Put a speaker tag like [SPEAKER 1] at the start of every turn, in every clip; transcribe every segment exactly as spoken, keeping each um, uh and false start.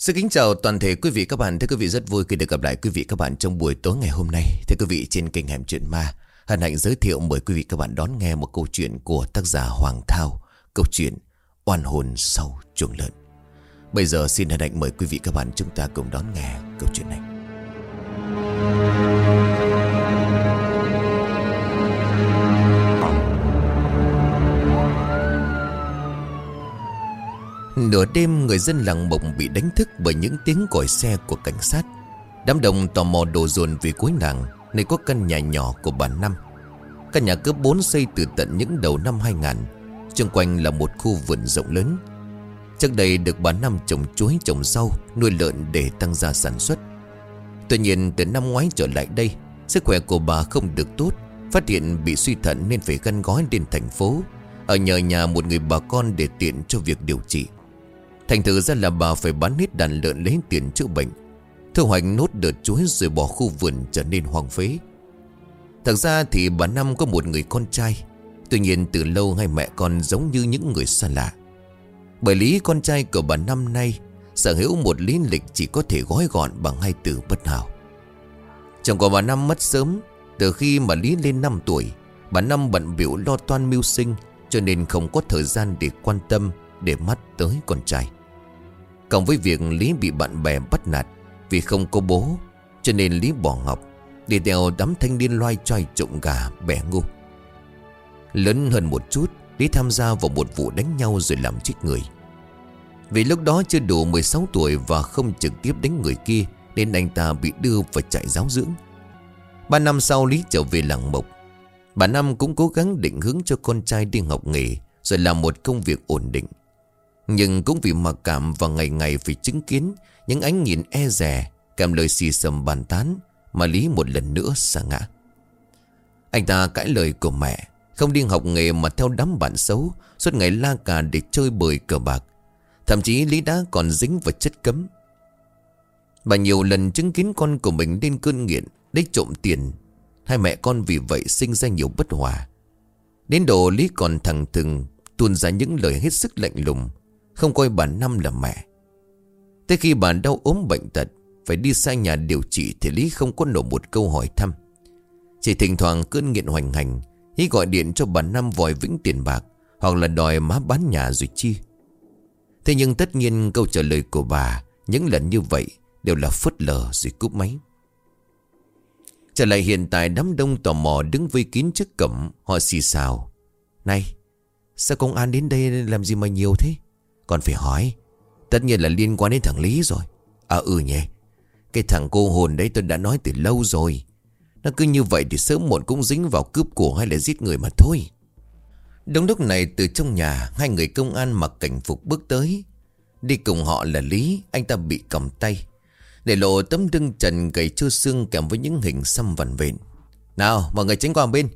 [SPEAKER 1] Xin kính chào toàn thể quý vị các bạn. Thưa quý vị, rất vui khi được gặp lại quý vị các bạn trong buổi tối ngày hôm nay. Thưa quý vị, trên kênh Hẻm Chuyện Ma, hân hạnh giới thiệu mời quý vị các bạn đón nghe một câu chuyện của tác giả Hoàng Thao. Câu chuyện Oan hồn sau chuồng lợn. Bây giờ xin hân hạnh mời quý vị các bạn chúng ta cùng đón nghe câu chuyện này. Nửa đêm, người dân làng Mộng bị đánh thức bởi những tiếng còi xe của cảnh sát. Đám đông tò mò đổ dồn về cuối làng, nơi có căn nhà nhỏ của bà Năm. Căn nhà cấp bốn xây từ tận những đầu năm hai nghìn. Xung quanh là một khu vườn rộng lớn. Trước đây được bà Năm trồng chuối trồng rau, nuôi lợn để tăng gia sản xuất. Tuy nhiên từ năm ngoái trở lại đây, sức khỏe của bà không được tốt, phát hiện bị suy thận nên phải gắn gói lên thành phố, ở nhờ nhà một người bà con để tiện cho việc điều trị. Thành thử ra là bà phải bán hết đàn lợn lấy tiền chữa bệnh, thu hoạch nốt đợt chuối rồi bỏ khu vườn trở nên hoang phế. Thật ra thì bà Năm có một người con trai. Tuy nhiên từ lâu hai mẹ con giống như những người xa lạ. Bởi lý con trai của bà Năm nay sở hữu một lý lịch chỉ có thể gói gọn bằng hai từ bất hảo. Chồng của bà Năm mất sớm. Từ khi mà Lý lên năm tuổi, bà Năm bận bịu lo toan mưu sinh, cho nên không có thời gian để quan tâm, để mắt tới con trai. Cộng với việc Lý bị bạn bè bắt nạt vì không có bố, cho nên Lý bỏ học, đi theo đám thanh niên loai choai trộm gà bẻ ngu. Lớn hơn một chút, Lý tham gia vào một vụ đánh nhau rồi làm chết người. Vì lúc đó chưa đủ mười sáu tuổi và không trực tiếp đánh người kia, nên anh ta bị đưa vào trại giáo dưỡng. Ba năm sau, Lý trở về làng Mộc. Bà Năm cũng cố gắng định hướng cho con trai đi học nghề, rồi làm một công việc ổn định. Nhưng cũng vì mặc cảm và ngày ngày phải chứng kiến những ánh nhìn e dè kèm lời xì xầm bàn tán, mà Lý một lần nữa sa ngã. Anh ta cãi lời của mẹ, không đi học nghề mà theo đám bạn xấu, suốt ngày la cà để chơi bời cờ bạc. Thậm chí Lý đã còn dính vào chất cấm. Bà nhiều lần chứng kiến con của mình lên cơn nghiện, lấy trộm tiền. Hai mẹ con vì vậy sinh ra nhiều bất hòa. Đến độ Lý còn thẳng thừng tuôn ra những lời hết sức lạnh lùng, không coi bà Năm là mẹ. Tới khi bà đau ốm bệnh tật, phải đi xa nhà điều trị, thì Lý không có nổi một câu hỏi thăm. Chỉ thỉnh thoảng cơn nghiện hoành hành, Lý gọi điện cho bà Năm vòi vĩnh tiền bạc, hoặc là đòi má bán nhà rồi chi. Thế nhưng tất nhiên câu trả lời của bà những lần như vậy đều là phớt lờ rồi cúp máy. Trở lại hiện tại, đám đông tò mò đứng vây kín trước cổng. Họ xì xào: "Này, sao công an đến đây làm gì mà nhiều thế?" "Còn phải hỏi, tất nhiên là liên quan đến thằng Lý rồi." "À ừ nhỉ, cái thằng cô hồn đấy tôi đã nói từ lâu rồi. Nó cứ như vậy thì sớm muộn cũng dính vào cướp của hay là giết người mà thôi." Đúng lúc này, từ trong nhà, hai người công an mặc cảnh phục bước tới. Đi cùng họ là Lý. Anh ta bị còng tay, để lộ tấm lưng trần gầy trơ xương kèm với những hình xăm vằn vện. "Nào, mọi người tránh qua một bên."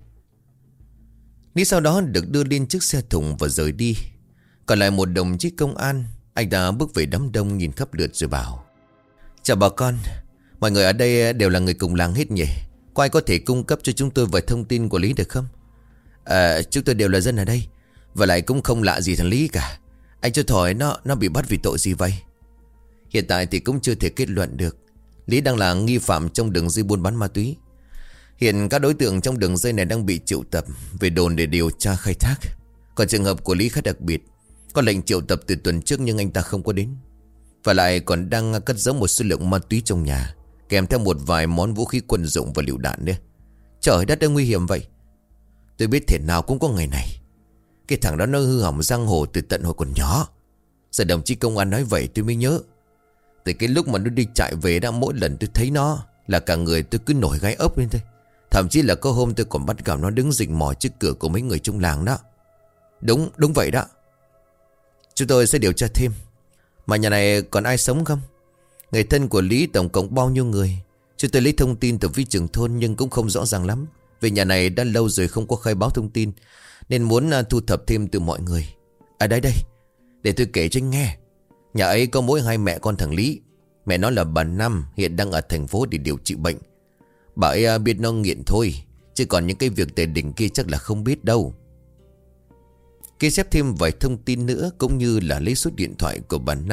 [SPEAKER 1] Lý sau đó được đưa lên chiếc xe thùng và rời đi. Còn lại một đồng chí công an. Anh ta bước về đám đông nhìn khắp lượt rồi bảo: "Chào bà con, mọi người ở đây đều là người cùng làng hết nhỉ? Có ai có thể cung cấp cho chúng tôi vài thông tin của Lý được không?" À, chúng tôi đều là dân ở đây, và lại cũng không lạ gì thằng Lý cả. Anh cho hỏi nó nó bị bắt vì tội gì vậy?" "Hiện tại thì cũng chưa thể kết luận được. Lý đang là nghi phạm trong đường dây buôn bán ma túy. Hiện các đối tượng trong đường dây này đang bị triệu tập về đồn để điều tra khai thác. Còn trường hợp của Lý khá đặc biệt, có lệnh triệu tập từ tuần trước nhưng anh ta không có đến. Và lại còn đang cất giấu một số lượng ma túy trong nhà, kèm theo một vài món vũ khí quân dụng và lựu đạn nữa. Trời đất ơi, nguy hiểm vậy. Tôi biết thể nào cũng có ngày này. Cái thằng đó nó hư hỏng giang hồ từ tận hồi còn nhỏ. Giờ đồng chí công an nói vậy tôi mới nhớ. Từ cái lúc mà nó đi chạy về đã, mỗi lần tôi thấy nó là cả người tôi cứ nổi gai ốc lên thôi. Thậm chí là có hôm tôi còn bắt gặp nó đứng rình mò trước cửa của mấy người trong làng đó." Đúng, đúng vậy đó. Chúng tôi sẽ điều tra thêm. Mà nhà này còn ai sống không? Người thân của Lý tổng cộng bao nhiêu người? Chúng tôi lấy thông tin từ phía trưởng thôn nhưng cũng không rõ ràng lắm. Vì nhà này đã lâu rồi không có khai báo thông tin, nên muốn thu thập thêm từ mọi người. À đây đây, để tôi kể cho anh nghe. Nhà ấy có mỗi hai mẹ con thằng Lý. Mẹ nó là bà Năm, hiện đang ở thành phố để điều trị bệnh. Bà ấy biết nó nghiện thôi, chứ còn những cái việc tề đỉnh kia chắc là không biết đâu. Khi xếp thêm vài thông tin nữa, cũng như là lấy số điện thoại của bà Năm,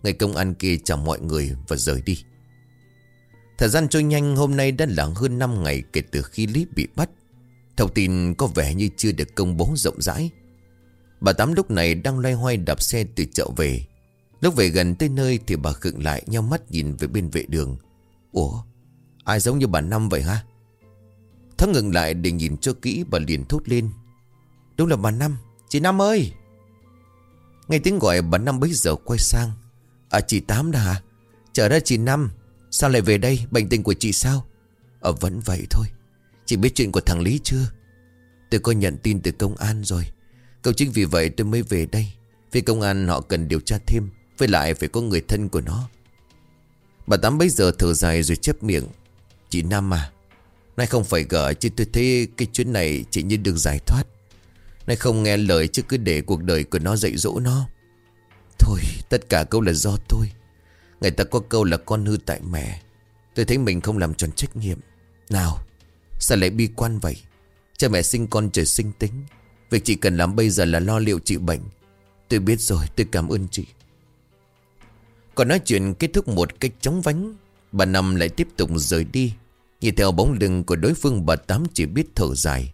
[SPEAKER 1] Người công an kia chào mọi người và rời đi. Thời gian trôi nhanh, hôm nay đã là hơn năm ngày kể từ khi Lý bị bắt. Thông tin có vẻ như chưa được công bố rộng rãi. Bà Tám lúc này đang loay hoay đạp xe từ chợ về. Lúc về gần tới nơi thì bà khựng lại, nheo mắt nhìn về bên vệ đường. Ủa, ai giống như bà Năm vậy hả? Thắng ngừng lại để nhìn cho kỹ, bà liền thốt lên. Đúng là bà Năm. Chị Năm ơi! Nghe tiếng gọi, bà Năm bấy giờ quay sang. À, chị Tám đó hả? Chờ ra chị Năm. Sao lại về đây? Bệnh tình của chị sao? Ờ vẫn vậy thôi. Chị biết chuyện của thằng Lý chưa? Tôi có nhận tin từ công an rồi. Cậu chính vì vậy tôi mới về đây. Vì công an họ cần điều tra thêm. Với lại phải có người thân của nó. Bà Tám bấy giờ thở dài rồi chép miệng. Chị Năm à, nay không phải gỡ chứ tôi thấy cái chuyến này chỉ như được giải thoát. Nay không nghe lời chứ cứ để cuộc đời của nó dạy dỗ nó. Thôi tất cả câu là do tôi. Người ta có câu là con hư tại mẹ. Tôi thấy mình không làm tròn trách nhiệm. Nào, sao lại bi quan vậy? Cha mẹ sinh con trời sinh tính. Việc chị cần làm bây giờ là lo liệu trị bệnh. Tôi biết rồi, tôi cảm ơn chị. Còn nói chuyện kết thúc một cách chóng vánh. Bà Năm lại tiếp tục rời đi. Nhìn theo bóng lưng của đối phương, bà Tám chỉ biết thở dài.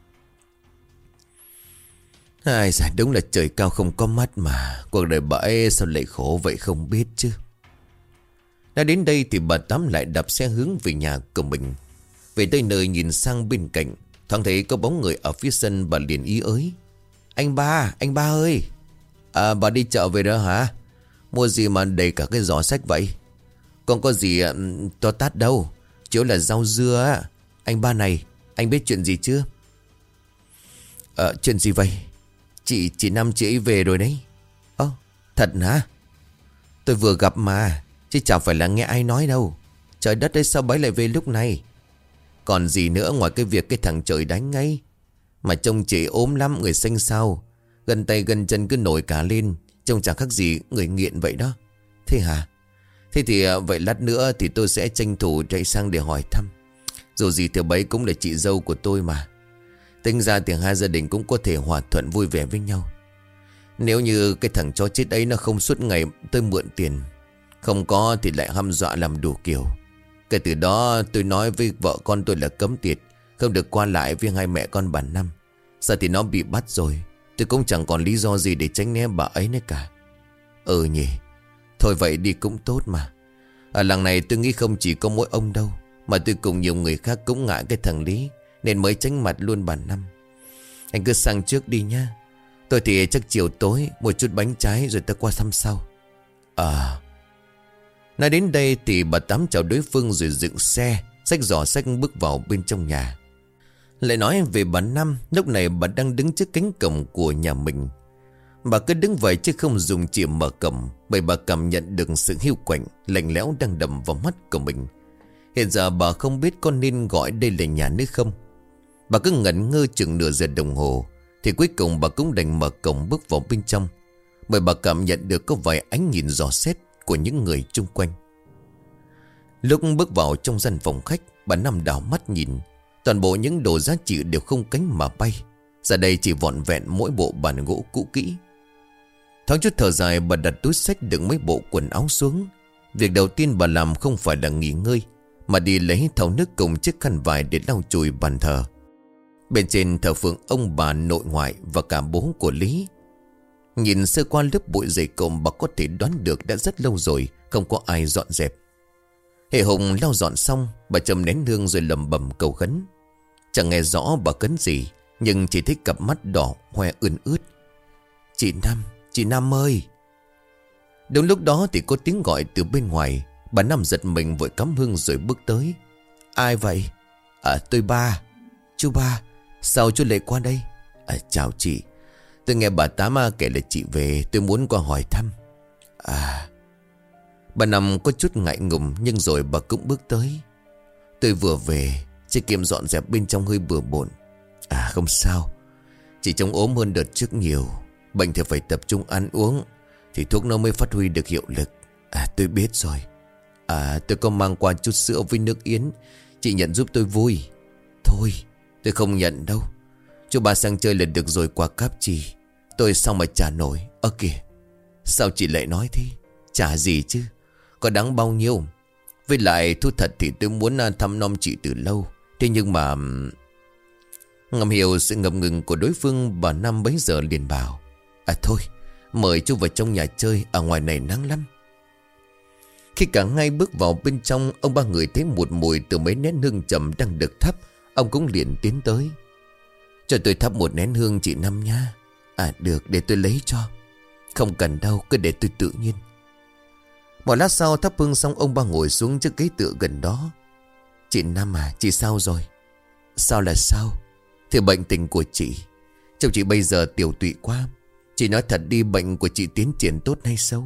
[SPEAKER 1] Ai dạ, đúng là trời cao không có mắt mà. Cuộc đời bà ấy sao lại khổ vậy không biết chứ. Đã đến đây thì bà Tám lại đạp xe hướng về nhà của mình. Về tới nơi nhìn sang bên cạnh, thoáng thấy có bóng người ở phía sân, bà liền ý ới. Anh ba, anh ba ơi. À, bà đi chợ về đó hả? Mua gì mà đầy cả cái giỏ sách vậy? Còn có gì um, to tát đâu. Chủ là rau dưa á. Anh ba này, anh biết chuyện gì chưa? Ờ, chuyện gì vậy? Chị, chị Năm chị ấy về rồi đấy. Ơ, thật hả? Tôi vừa gặp mà, chứ chẳng phải là nghe ai nói đâu. Trời đất ơi, sao bấy lại về lúc này? Còn gì nữa ngoài cái việc cái thằng trời đánh ngay. Mà trông chị ốm lắm, người xanh xao, gần tay gần chân cứ nổi cả lên. Trông chẳng khác gì người nghiện vậy đó. Thế hả? Thế thì vậy lát nữa thì tôi sẽ tranh thủ chạy sang để hỏi thăm. Dù gì thì bấy cũng là chị dâu của tôi mà. Tính ra thì hai gia đình cũng có thể hòa thuận vui vẻ với nhau. Nếu như cái thằng chó chết ấy nó không suốt ngày tôi mượn tiền, không có thì lại hăm dọa làm đủ kiểu. Kể từ đó tôi nói với vợ con tôi là cấm tiệt, không được qua lại với hai mẹ con bà Năm. Giờ thì nó bị bắt rồi, tôi cũng chẳng còn lý do gì để tránh né bà ấy nữa cả. Ừ nhỉ. Thôi vậy đi cũng tốt mà. Ở làng này tôi nghĩ không chỉ có mỗi ông đâu, mà tôi cùng nhiều người khác cũng ngại cái thằng Lý, nên mới tránh mặt luôn bà Năm. Anh cứ sang trước đi nha. Tôi thì chắc chiều tối một chút bánh trái rồi ta qua thăm sau. À. Nói đến đây thì bà Tám chào đối phương rồi dựng xe, xách giỏ xách bước vào bên trong nhà. Lại nói về bà Năm, lúc này bà đang đứng trước cánh cổng của nhà mình. Bà cứ đứng vậy chứ không dùng chìa mở cổng, bởi bà cảm nhận được sự hiu quạnh, lạnh lẽo đang đầm vào mắt của mình. Hiện giờ bà không biết có nên gọi đây là nhà nữa không. Bà cứ ngẩn ngơ chừng nửa giờ đồng hồ, thì cuối cùng bà cũng đành mở cổng bước vào bên trong, bởi bà cảm nhận được có vài ánh nhìn dò xét của những người chung quanh. Lúc bước vào trong gian phòng khách, bà Năm đảo mắt nhìn. Toàn bộ những đồ giá trị đều không cánh mà bay. Giờ đây chỉ vỏn vẹn mỗi bộ bàn gỗ cũ kỹ. Thoáng chút thở dài, bà đặt túi xách đựng mấy bộ quần áo xuống. Việc đầu tiên bà làm không phải là nghỉ ngơi, mà đi lấy thau nước cùng chiếc khăn vải để lau chùi bàn thờ. Bên trên thờ phượng ông bà nội ngoại và cả bố của Lý. Nhìn sơ qua lớp bụi dày cộm, bà có thể đoán được đã rất lâu rồi không có ai dọn dẹp. Hệ Hùng lau dọn xong, bà châm nén hương rồi lẩm bẩm cầu khấn. Chẳng nghe rõ bà khấn gì, nhưng chỉ thấy cặp mắt đỏ hoe ươn ướt. Chị Năm, chị Năm ơi! Đúng lúc đó thì có tiếng gọi từ bên ngoài. Bà Năm giật mình vội cắm hương rồi bước tới. Ai vậy? À, tôi Ba. Chú Ba, sao chú lại qua đây? À, chào chị. Tôi nghe bà Tám kể là chị về, tôi muốn qua hỏi thăm. À. Bà Năm có chút ngại ngùng, nhưng rồi bà cũng bước tới. Tôi vừa về, chị Kim dọn dẹp bên trong hơi bừa bộn. À, không sao. Chị trông ốm hơn đợt trước nhiều. Bệnh thì phải tập trung ăn uống, thì thuốc nó mới phát huy được hiệu lực. À, tôi biết rồi. À, tôi có mang qua chút sữa với nước yến, chị nhận giúp tôi vui. Thôi, tôi không nhận đâu. Chú Ba sang chơi là được rồi, quà cáp chị tôi sao mà trả nổi. Ơ kìa, sao chị lại nói thế? Chả gì chứ, có đáng bao nhiêu. Với lại thú thật thì tôi muốn thăm nom chị từ lâu. Thế nhưng mà... Ngầm hiểu sự ngập ngừng của đối phương, bà Năm bấy giờ liền bảo: À thôi, mời chú vào trong nhà chơi, ở ngoài này nắng lắm. Khi cả hai bước vào bên trong, ông ba người thấy một mùi từ mấy nén hương trầm đang được thắp. Ông cũng liền tiến tới: Cho tôi thắp một nén hương chị Năm nha. À được, để tôi lấy cho. Không cần đâu, cứ để tôi tự nhiên. Một lát sau thắp hương xong, ông ba ngồi xuống trước ghế tựa gần đó. Chị Năm à, chị sao rồi? Sao là sao? Thì bệnh tình của chị, chồng chị bây giờ tiểu tụy quá. Chị nói thật đi, bệnh của chị tiến triển tốt hay xấu?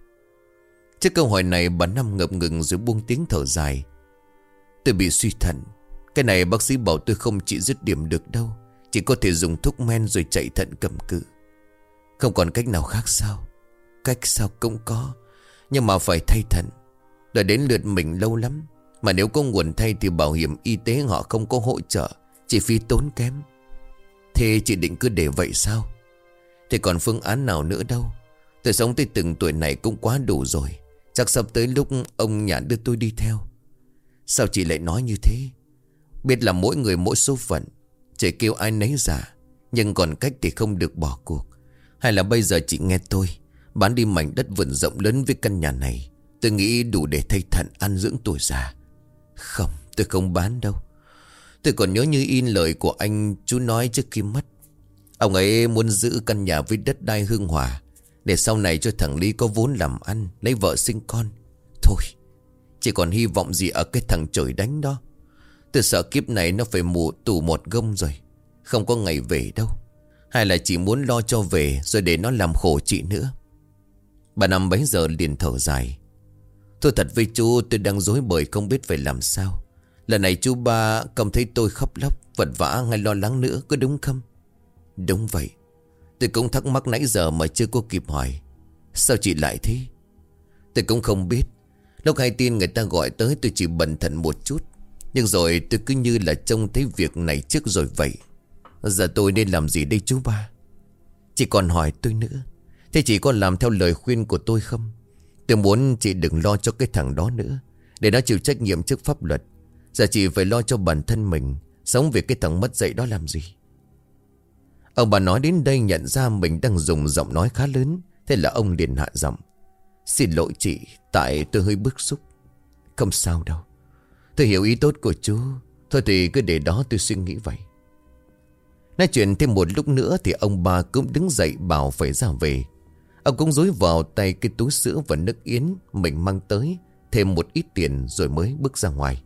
[SPEAKER 1] Trước câu hỏi này, bà Năm ngập ngừng rồi buông tiếng thở dài. Tôi bị suy thận. Cái này bác sĩ bảo tôi không trị dứt điểm được đâu. Chỉ có thể dùng thuốc men rồi chạy thận cầm cự. Không còn cách nào khác sao? Cách sao cũng có, nhưng mà phải thay thận. Đợi đến lượt mình lâu lắm. Mà nếu có nguồn thay thì bảo hiểm y tế họ không có hỗ trợ, chi phí tốn kém. Thế chị định cứ để vậy sao? Thì còn phương án nào nữa đâu. Tôi sống tới từng tuổi này cũng quá đủ rồi. Chắc sắp tới lúc ông nhà đưa tôi đi theo. Sao chị lại nói như thế? Biết là mỗi người mỗi số phận, trời kêu ai nấy giả. Nhưng còn cách thì không được bỏ cuộc. Hay là bây giờ chị nghe tôi, bán đi mảnh đất vườn rộng lớn với căn nhà này. Tôi nghĩ đủ để thay thận ăn dưỡng tuổi già. Không, tôi không bán đâu. Tôi còn nhớ như in lời của anh chú nói trước khi mất. Ông ấy muốn giữ căn nhà với đất đai hương hòa, để sau này cho thằng Lý có vốn làm ăn, lấy vợ sinh con. Thôi, chỉ còn hy vọng gì ở cái thằng trời đánh đó. Tôi sợ kiếp này nó phải mù tù một gông rồi, không có ngày về đâu. Hay là chỉ muốn lo cho về rồi để nó làm khổ chị nữa. Bà Năm bấy giờ liền thở dài. Thôi thật với chú, tôi đang rối bời không biết phải làm sao. Lần này chú ba không thấy tôi khóc lóc, vật vã hay lo lắng nữa, có đúng không? Đúng vậy. Tôi cũng thắc mắc nãy giờ mà chưa có kịp hỏi. Sao chị lại thế? Tôi cũng không biết. Lúc hay tin người ta gọi tới tôi chỉ bần thần một chút. Nhưng rồi tôi cứ như là trông thấy việc này trước rồi vậy. Giờ tôi nên làm gì đây chú ba? Chị còn hỏi tôi nữa. Thế chị có làm theo lời khuyên của tôi không? Tôi muốn chị đừng lo cho cái thằng đó nữa, để nó chịu trách nhiệm trước pháp luật. Giờ chị phải lo cho bản thân mình. Sống vì cái thằng mất dạy đó làm gì? Ông bà nói đến đây nhận ra mình đang dùng giọng nói khá lớn. Thế là ông liền hạ giọng. Xin lỗi chị, tại tôi hơi bức xúc. Không sao đâu, tôi hiểu ý tốt của chú. Thôi thì cứ để đó, tôi suy nghĩ vậy. Nói chuyện thêm một lúc nữa thì ông bà cũng đứng dậy bảo phải ra về. Ông cũng dúi vào tay cái túi sữa và nước yến mình mang tới, thêm một ít tiền rồi mới bước ra ngoài.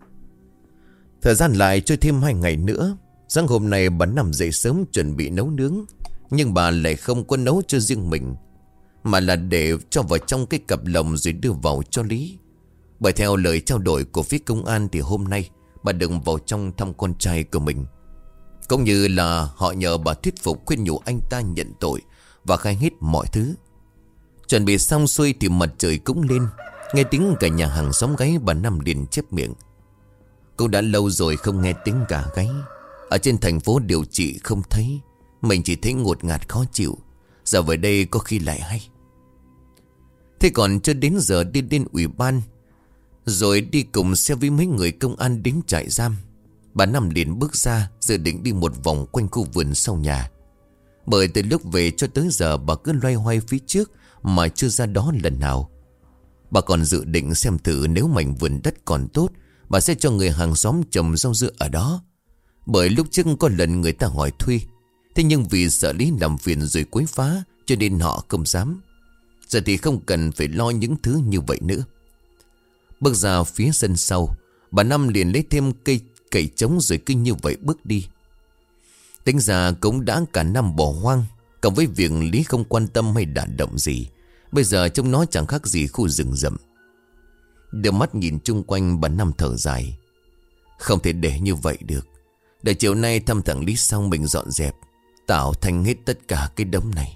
[SPEAKER 1] Thời gian lại trôi thêm hai ngày nữa. Sáng hôm nay bà nằm dậy sớm chuẩn bị nấu nướng. Nhưng bà lại không có nấu cho riêng mình, mà là để cho vào trong cái cặp lồng rồi đưa vào cho Lý. Bởi theo lời trao đổi của phía công an thì hôm nay bà đừng vào trong thăm con trai của mình. Cũng như là họ nhờ bà thuyết phục khuyên nhủ anh ta nhận tội và khai hết mọi thứ. Chuẩn bị xong xuôi thì mặt trời cũng lên. Nghe tiếng cả nhà hàng xóm gáy, bà Năm liền chép miệng. Cũng đã lâu rồi không nghe tiếng gà gáy. Ở trên thành phố điều trị không thấy, mình chỉ thấy ngột ngạt khó chịu. Giờ về đây có khi lại hay. Thế còn chưa đến giờ đi đến ủy ban, rồi đi cùng xe với mấy người công an đến trại giam. Bà Năm liền bước ra, dự định đi một vòng quanh khu vườn sau nhà. Bởi từ lúc về cho tới giờ bà cứ loay hoay phía trước mà chưa ra đó lần nào. Bà còn dự định xem thử nếu mảnh vườn đất còn tốt, bà sẽ cho người hàng xóm trồng rau dưa ở đó. Bởi lúc trước có lần người ta hỏi thuê, thế nhưng vì sợ Lý làm phiền rồi quấy phá, cho nên họ không dám. Giờ thì không cần phải lo những thứ như vậy nữa. Bước ra phía sân sau, bà Năm liền lấy thêm cây cày trống rồi cứ như vậy bước đi. Tính ra cũng đã cả năm bỏ hoang, cộng với việc Lý không quan tâm hay đả động gì, bây giờ trông nó chẳng khác gì khu rừng rậm. Đưa mắt nhìn chung quanh, bà Năm thở dài. Không thể để như vậy được. Để chiều nay thăm thằng Lý xong mình dọn dẹp, tạo thành hết tất cả cái đống này.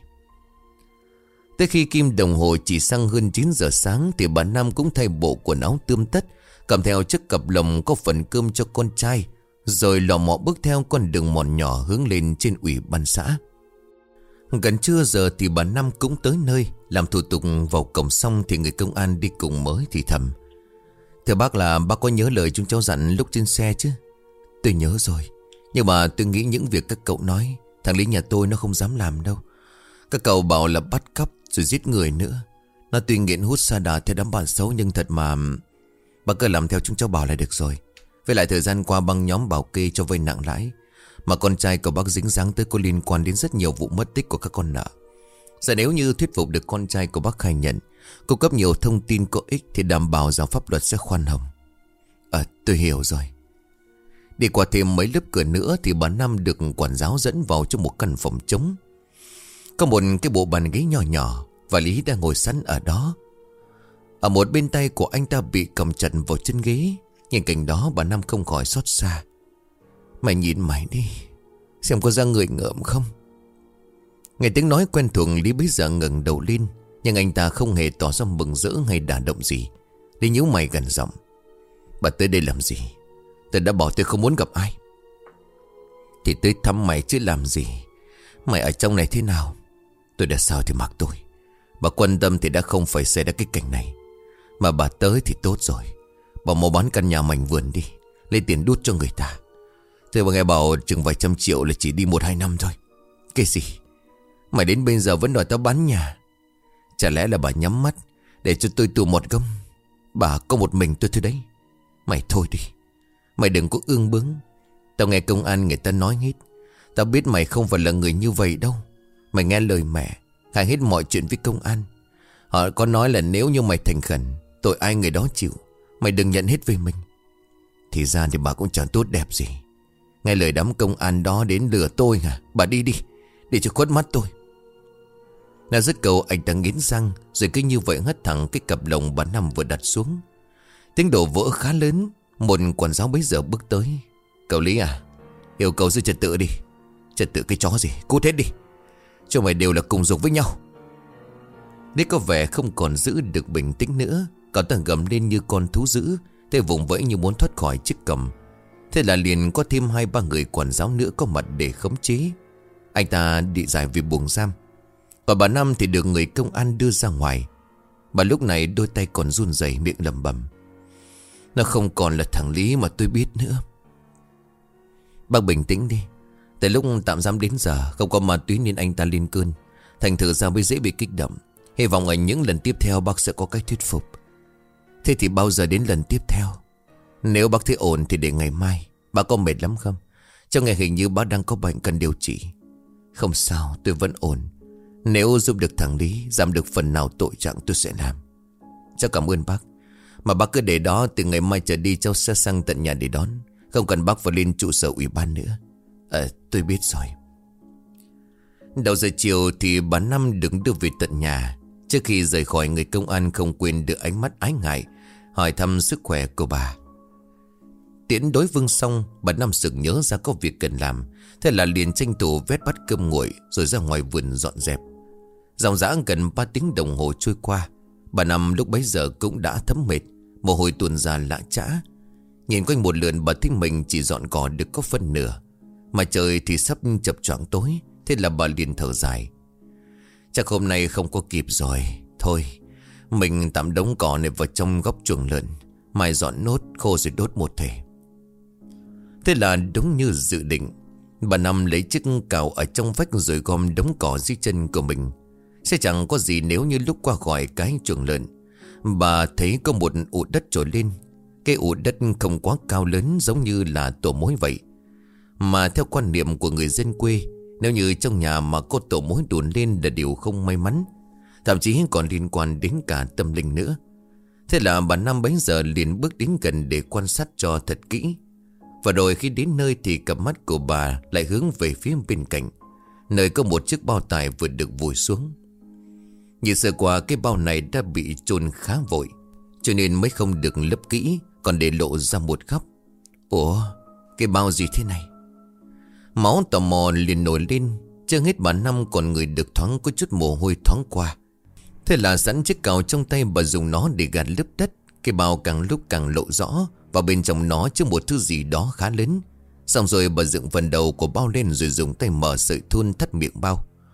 [SPEAKER 1] Tới khi kim đồng hồ chỉ sang hơn chín giờ sáng thì bà Năm cũng thay bộ quần áo tươm tất, cầm theo chiếc cặp lồng có phần cơm cho con trai, rồi lò mò bước theo con đường mòn nhỏ hướng lên trên ủy ban xã. Gần trưa giờ thì bà Năm cũng tới nơi. Làm thủ tục vào cổng xong thì người công an đi cùng mới thì thầm: "Thưa bác, là bác có nhớ lời chúng cháu dặn lúc trên xe chứ?" "Tôi nhớ rồi. Nhưng mà tôi nghĩ những việc các cậu nói thằng Lý nhà tôi nó không dám làm đâu. Các cậu bảo là bắt cóc rồi giết người nữa. Nó tuy nghiện hút sa đà theo đám bạn xấu, nhưng thật mà bác cứ làm theo chúng cháu bảo là được rồi. Với lại thời gian qua băng nhóm bảo kê cho vay nặng lãi, mà con trai của bác dính dáng tới có liên quan đến rất nhiều vụ mất tích của các con nợ. Giờ nếu như thuyết phục được con trai của bác khai nhận, cung cấp nhiều thông tin có ích, thì đảm bảo rằng pháp luật sẽ khoan hồng." "À, tôi hiểu rồi." Đi qua thêm mấy lớp cửa nữa thì bà Năm được quản giáo dẫn vào trong một căn phòng trống. Có một cái bộ bàn ghế nhỏ nhỏ, và Lý đang ngồi sẵn ở đó. Ở một bên tay của anh ta bị cầm chặt vào chân ghế. Nhìn cảnh đó bà Năm không khỏi xót xa. "Mày nhìn mày đi, xem có ra người ngợm không." Nghe tiếng nói quen thuộc, Lý bây giờ ngẩng đầu lên, nhưng anh ta không hề tỏ ra mừng rỡ hay đả động gì. Lý nhíu mày gần giọng: "Bà tới đây làm gì? Tôi đã bảo tôi không muốn gặp ai." "Thì tôi thăm mày chứ làm gì. Mày ở trong này thế nào?" "Tôi đã sao thì mặc tôi. Bà quan tâm thì đã không phải xảy ra cái cảnh này. Mà bà tới thì tốt rồi. Bà mau bán căn nhà mảnh vườn đi, lấy tiền đút cho người ta. Tôi bà nghe bảo chừng vài trăm triệu là chỉ đi một hai năm thôi." "Cái gì? Mày đến bây giờ vẫn đòi tao bán nhà? Chả lẽ là bà nhắm mắt để cho tôi tù một gông? Bà có một mình tôi thôi đấy. Mày thôi đi. Mày đừng có ương bướng. Tao nghe công an người ta nói hết. Tao biết mày không phải là người như vậy đâu. Mày nghe lời mẹ, khai hết mọi chuyện với công an. Họ có nói là nếu như mày thành khẩn, tội ai người đó chịu. Mày đừng nhận hết về mình." "Thì ra thì bà cũng chẳng tốt đẹp gì. Nghe lời đám công an đó đến lừa tôi hả? Bà đi đi, để cho khuất mắt tôi." Là dứt câu, anh ta nghiến răng, rồi cứ như vậy hất thẳng cái cặp lồng bà Năm vừa đặt xuống. Tiếng đổ vỡ khá lớn. Một quản giáo bấy giờ bước tới: "Cậu Lý à, yêu cầu giữ trật tự đi." "Trật tự cái chó gì, cút hết đi. Cho mày đều là cùng dục với nhau." Lý có vẻ không còn giữ được bình tĩnh nữa. Cậu ta gầm lên như con thú dữ, thế vùng vẫy như muốn thoát khỏi chiếc cầm. Thế là liền có thêm hai ba người quản giáo nữa có mặt để khống chế. Anh ta bị giải vì buồng giam. Còn bà Năm thì được người công an đưa ra ngoài. Bà lúc này đôi tay còn run rẩy, miệng lẩm bẩm: "Nó không còn là thằng Lý mà tôi biết nữa." "Bác bình tĩnh đi. Từ lúc tạm giam đến giờ không có ma túy nên anh ta lên cơn, thành thử ra mới dễ bị kích động. Hy vọng ở những lần tiếp theo bác sẽ có cách thuyết phục." "Thế thì bao giờ đến lần tiếp theo? Nếu bác thấy ổn thì để ngày mai. Bác có mệt lắm không? Trong ngày hình như bác đang có bệnh cần điều trị." "Không sao, tôi vẫn ổn. Nếu giúp được thằng Lý giảm được phần nào tội trạng tôi sẽ làm." "Cháu cảm ơn bác. Mà bác cứ để đó, từ ngày mai trở đi cháu sẽ sang tận nhà để đón. Không cần bác phải lên trụ sở ủy ban nữa." "Ờ, tôi biết rồi." Đầu giờ chiều thì bà Năm được đưa về tận nhà. Trước khi rời khỏi, người công an không quên đưa ánh mắt ái ngại hỏi thăm sức khỏe của bà. Tiễn đối vương xong, bà Năm sực nhớ ra có việc cần làm. Thế là liền tranh thủ vét bát cơm nguội rồi ra ngoài vườn dọn dẹp. Dòng dã gần ba tiếng đồng hồ trôi qua. Bà Năm lúc bấy giờ cũng đã thấm mệt, mồ hôi tuôn ra lã chã. Nhìn quanh một lượt bà thấy mình chỉ dọn cỏ được có phân nửa, mà trời thì sắp chập choạng tối. Thế là bà liền thở dài: "Chắc hôm nay không có kịp rồi. Thôi, mình tạm đống cỏ này vào trong góc chuồng lợn, mai dọn nốt khô rồi đốt một thể." Thế là đúng như dự định, bà Năm lấy chiếc cào ở trong vách rồi gom đống cỏ dưới chân của mình. Sẽ chẳng có gì nếu như lúc qua khỏi cái chuồng lợn, bà thấy có một ụ đất trồi lên. Cái ụ đất không quá cao lớn, giống như là tổ mối vậy. Mà theo quan niệm của người dân quê, nếu như trong nhà mà có tổ mối đùn lên là điều không may mắn, thậm chí còn liên quan đến cả tâm linh nữa. Thế là bà Năm bấy giờ liền bước đến gần để quan sát cho thật kỹ. Và rồi khi đến nơi thì cặp mắt của bà lại hướng về phía bên cạnh, nơi có một chiếc bao tải vừa được vùi xuống. Nhìn sơ qua, cái bao này đã bị chôn khá vội, cho nên mới không được lấp kỹ, còn để lộ ra một góc. Ủa, cái bao gì thế này? Máu tò mò liền nổi lên. Chưa hết bà Năm còn người được thoáng có chút mồ hôi thoáng qua. Thế là sẵn chiếc cào trong tay, bà dùng nó để gạt lớp đất. Cái bao càng lúc càng lộ rõ, và bên trong nó chứa một thứ gì đó khá lớn. Xong rồi bà dựng phần đầu của bao lên rồi dùng tay mở sợi thun thắt miệng bao.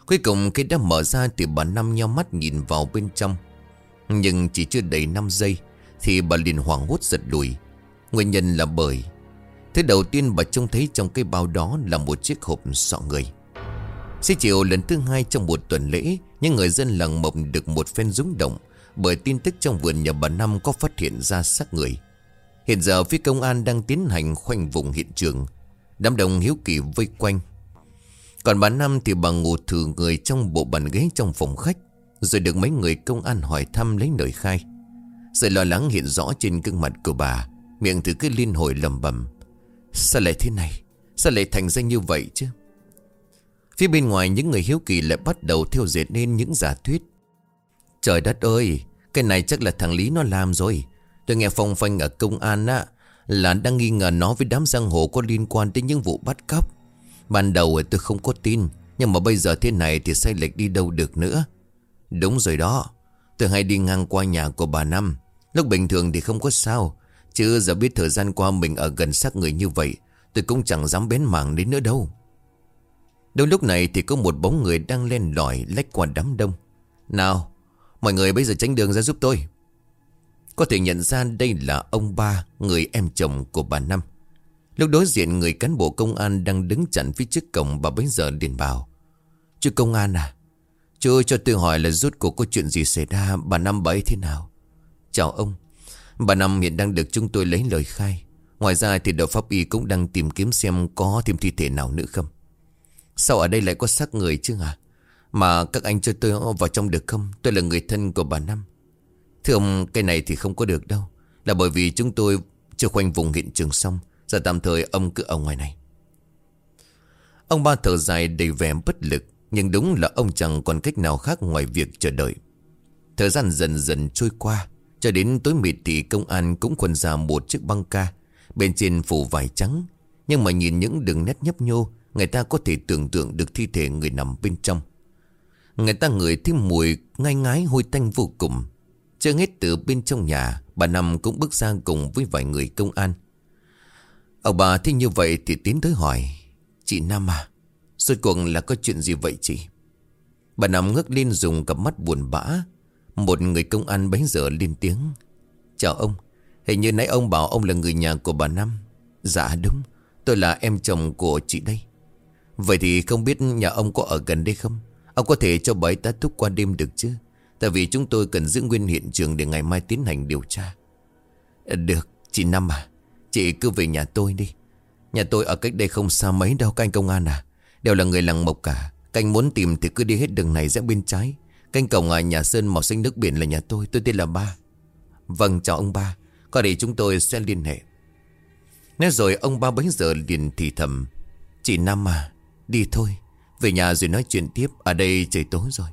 [SPEAKER 1] Cuối cùng khi đã mở ra thì bà Năm nheo mắt nhìn vào bên trong. Nhưng chỉ chưa đầy năm giây thì bà liền hoảng hốt giật lùi. Nguyên nhân là bởi thứ đầu tiên bà trông thấy trong cái bao đó là một chiếc hộp sọ người. Xế chiều lần thứ hai trong một tuần lễ, những người dân làng Mộc được một phen rúng động bởi tin tức trong vườn nhà bà Năm có phát hiện ra xác người. Hiện giờ phía công an đang tiến hành khoanh vùng hiện trường. Đám đông hiếu kỳ vây quanh. Còn bà Năm thì bà ngủ thử người trong bộ bàn ghế trong phòng khách, rồi được mấy người công an hỏi thăm lấy lời khai. Sự lo lắng hiện rõ trên gương mặt của bà, miệng thì cứ liên hồi lẩm bẩm: sao lại thế này? Sao lại thành ra như vậy chứ? Phía bên ngoài những người hiếu kỳ lại bắt đầu theo dệt nên những giả thuyết. Trời đất ơi, cái này chắc là thằng Lý nó làm rồi. Tôi nghe phong phanh ở công an á là đang nghi ngờ nó với đám giang hồ có liên quan đến những vụ bắt cóc. Ban đầu tôi không có tin, nhưng mà bây giờ thế này thì sai lệch đi đâu được nữa. Đúng rồi đó, tôi hay đi ngang qua nhà của bà Năm. Lúc bình thường thì không có sao, chứ giờ biết thời gian qua mình ở gần xác người như vậy, tôi cũng chẳng dám bén mảng đến nữa đâu. Đâu lúc này thì có một bóng người đang len lỏi lách qua đám đông. Nào, mọi người bây giờ tránh đường ra giúp tôi. Có thể nhận ra đây là ông Ba, người em chồng của bà Năm. Lúc đối diện người cán bộ công an đang đứng chặn phía trước cổng, bà bấy giờ liền bảo: chú công an à, chú cho tôi hỏi là rốt cuộc có chuyện gì xảy ra, bà Năm bà ấy thế nào? Chào ông, bà Năm hiện đang được chúng tôi lấy lời khai. Ngoài ra thì đội pháp y cũng đang tìm kiếm xem có thêm thi thể nào nữa không. Sao ở đây lại có xác người chứ à? Mà các anh cho tôi vào trong được không? Tôi là người thân của bà Năm. Thưa ông, cái này thì không có được đâu. Là bởi vì chúng tôi chưa khoanh vùng hiện trường xong. Giờ tạm thời ông cứ ở ngoài này. Ông Ba thở dài đầy vẻ bất lực. Nhưng đúng là ông chẳng còn cách nào khác ngoài việc chờ đợi. Thời gian dần dần trôi qua. Cho đến tối mịt thì công an cũng khuân ra một chiếc băng ca. Bên trên phủ vải trắng. Nhưng mà nhìn những đường nét nhấp nhô, người ta có thể tưởng tượng được thi thể người nằm bên trong. Người ta ngửi thấy mùi ngai ngái hôi tanh vô cùng. Chưa hết từ bên trong nhà, bà Năm cũng bước ra cùng với vài người công an. Ông bà thấy như vậy thì tiến tới hỏi: chị Năm à, rốt cuộc là có chuyện gì vậy chị? Bà Năm ngước lên dùng cặp mắt buồn bã. Một người công an bấy giờ lên tiếng: chào ông, hình như nãy ông bảo ông là người nhà của bà Năm. Dạ đúng, tôi là em chồng của chị đây. Vậy thì không biết nhà ông có ở gần đây không? Ông có thể cho bà ấy tá túc qua đêm được chứ? Tại vì chúng tôi cần giữ nguyên hiện trường để ngày mai tiến hành điều tra. Được, chị Năm à, chị cứ về nhà tôi đi. Nhà tôi ở cách đây không xa mấy đâu các anh công an à. Đều là người làng Mộc cả. Các anh muốn tìm thì cứ đi hết đường này rẽ bên trái. Canh cổng ở nhà Sơn màu xanh nước biển là nhà tôi. Tôi tên là Ba. Vâng, chào ông Ba. Có để chúng tôi sẽ liên hệ. Nói rồi ông Ba bấy giờ liền thì thầm: chị Năm à, đi thôi, về nhà rồi nói chuyện tiếp. Ở đây trời tối rồi.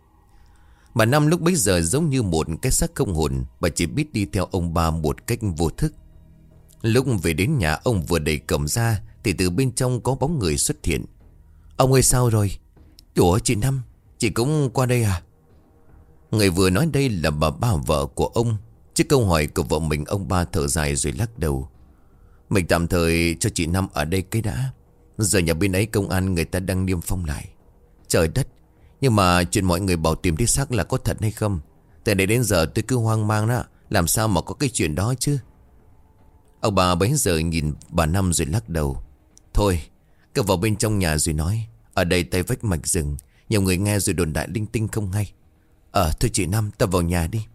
[SPEAKER 1] Bà Năm lúc bấy giờ giống như một cái xác không hồn. Bà chỉ biết đi theo ông Ba một cách vô thức. Lúc về đến nhà, ông vừa đẩy cổng ra thì từ bên trong có bóng người xuất hiện. Ông ơi, sao rồi? Ủa chị Năm, chị cũng qua đây à? Người vừa nói đây là bà Ba, vợ của ông. Trước câu hỏi của vợ mình, ông Ba thở dài rồi lắc đầu: mình tạm thời cho chị Năm ở đây cái đã. Giờ nhà bên ấy công an người ta đang niêm phong lại. Trời đất, nhưng mà chuyện mọi người bảo tìm thấy xác là có thật hay không? Từ đây đến giờ tôi cứ hoang mang đó. Làm sao mà có cái chuyện đó chứ? Ông bà bấy giờ nhìn bà Năm rồi lắc đầu: thôi, cứ vào bên trong nhà rồi nói. Ở đây tay vách mạch rừng, nhiều người nghe rồi đồn đại linh tinh không hay. Ờ thôi chị Năm, ta vào nhà đi.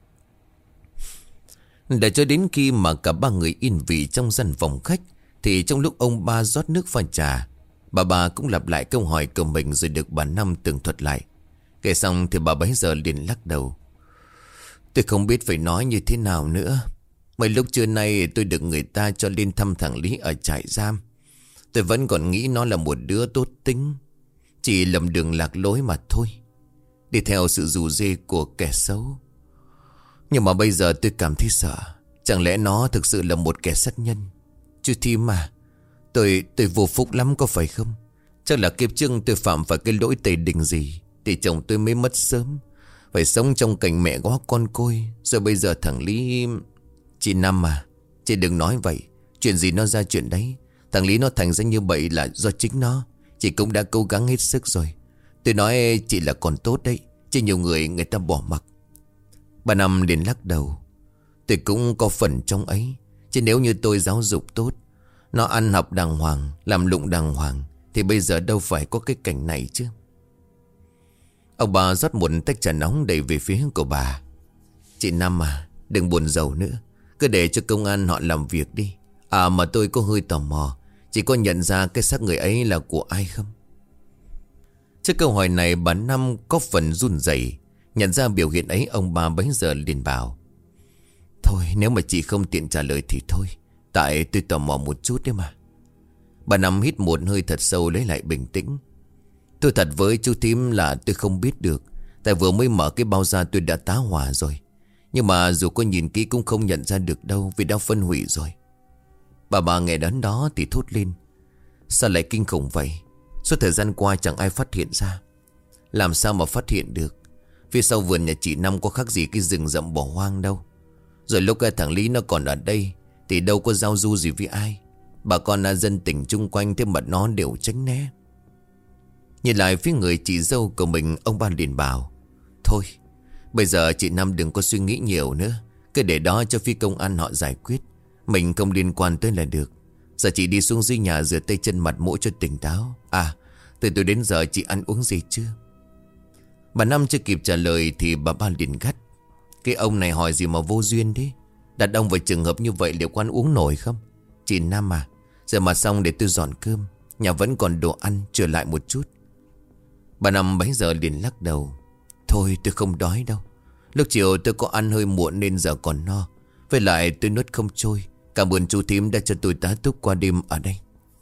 [SPEAKER 1] Để cho đến khi mà cả ba người yên vị trong gian phòng khách, thì trong lúc ông Ba rót nước pha trà, bà bà cũng lặp lại câu hỏi của mình rồi được bà Năm tường thuật lại. Kể xong thì bà bấy giờ liền lắc đầu: tôi không biết phải nói như thế nào nữa. Mấy lúc trưa nay tôi được người ta cho lên thăm thằng Lý ở trại giam. Tôi vẫn còn nghĩ nó là một đứa tốt tính, chỉ lầm đường lạc lối mà thôi, đi theo sự rủ rê của kẻ xấu. Nhưng mà bây giờ tôi cảm thấy sợ. Chẳng lẽ nó thực sự là một kẻ sát nhân? Chú Thím mà, Tôi tôi vô phúc lắm có phải không? Chắc là kiếp trước tôi phạm phải cái lỗi tày đình gì thì chồng tôi mới mất sớm, phải sống trong cảnh mẹ góa con côi. Rồi bây giờ thằng Lý... Chị Năm à, chị đừng nói vậy. Chuyện gì nó ra chuyện đấy. Thằng Lý nó thành ra như vậy là do chính nó. Chị cũng đã cố gắng hết sức rồi. Tôi nói chị là còn tốt đấy, chứ nhiều người người ta bỏ mặc. Bà Năm liền lắc đầu. Tôi cũng có phần trong ấy. Chứ nếu như tôi giáo dục tốt, nó ăn học đàng hoàng, làm lụng đàng hoàng, thì bây giờ đâu phải có cái cảnh này chứ. Ông bà rót một tách trà nóng đầy về phía của bà. Chị Năm à, đừng buồn rầu nữa, cứ để cho công an họ làm việc đi. À mà tôi có hơi tò mò, chị có nhận ra cái xác người ấy là của ai không? Trước câu hỏi này bà Năm có phần run rẩy. Nhận ra biểu hiện ấy, ông bà bấy giờ liền bảo. Thôi nếu mà chị không tiện trả lời thì thôi, tại tôi tò mò một chút đấy mà. Bà Năm hít một hơi thật sâu lấy lại bình tĩnh. Tôi thật với chú thím là tôi không biết được, tại vừa mới mở cái bao ra tôi đã tá hỏa rồi. Nhưng mà dù có nhìn kỹ cũng không nhận ra được đâu, vì đã phân hủy rồi. Bà bà nghe đến đó thì thốt lên. Sao lại kinh khủng vậy? Suốt thời gian qua chẳng ai phát hiện ra. Làm sao mà phát hiện được? Phía sau vườn nhà chị Năm có khác gì cái rừng rậm bỏ hoang đâu. Rồi lúc cái thằng Lý nó còn ở đây thì đâu có giao du gì với ai. Bà con là dân tỉnh chung quanh, thế mà nó đều tránh né. Nhìn lại phía người chị dâu của mình, ông ba liền bảo. Thôi bây giờ chị Năm đừng có suy nghĩ nhiều nữa, cứ để đó cho phía công an họ giải quyết. Mình không liên quan tới là được. Giờ chị đi xuống dưới nhà rửa tay chân mặt mũi cho tỉnh táo. À từ tôi đến giờ chị ăn uống gì chưa? Bà Năm chưa kịp trả lời thì bà ba liền gắt. Cái ông này hỏi gì mà vô duyên thế? Đặt ông vào trường hợp như vậy liệu có ăn uống nổi không? Chị Năm à, giờ mà xong để tôi dọn cơm, nhà vẫn còn đồ ăn, trở lại một chút. Bà Năm bấy giờ liền lắc đầu. Thôi tôi không đói đâu. Lúc chiều tôi có ăn hơi muộn nên giờ còn no. Với lại tôi nuốt không trôi. Cảm ơn chú thím đã cho tôi tá túc qua đêm ở đây.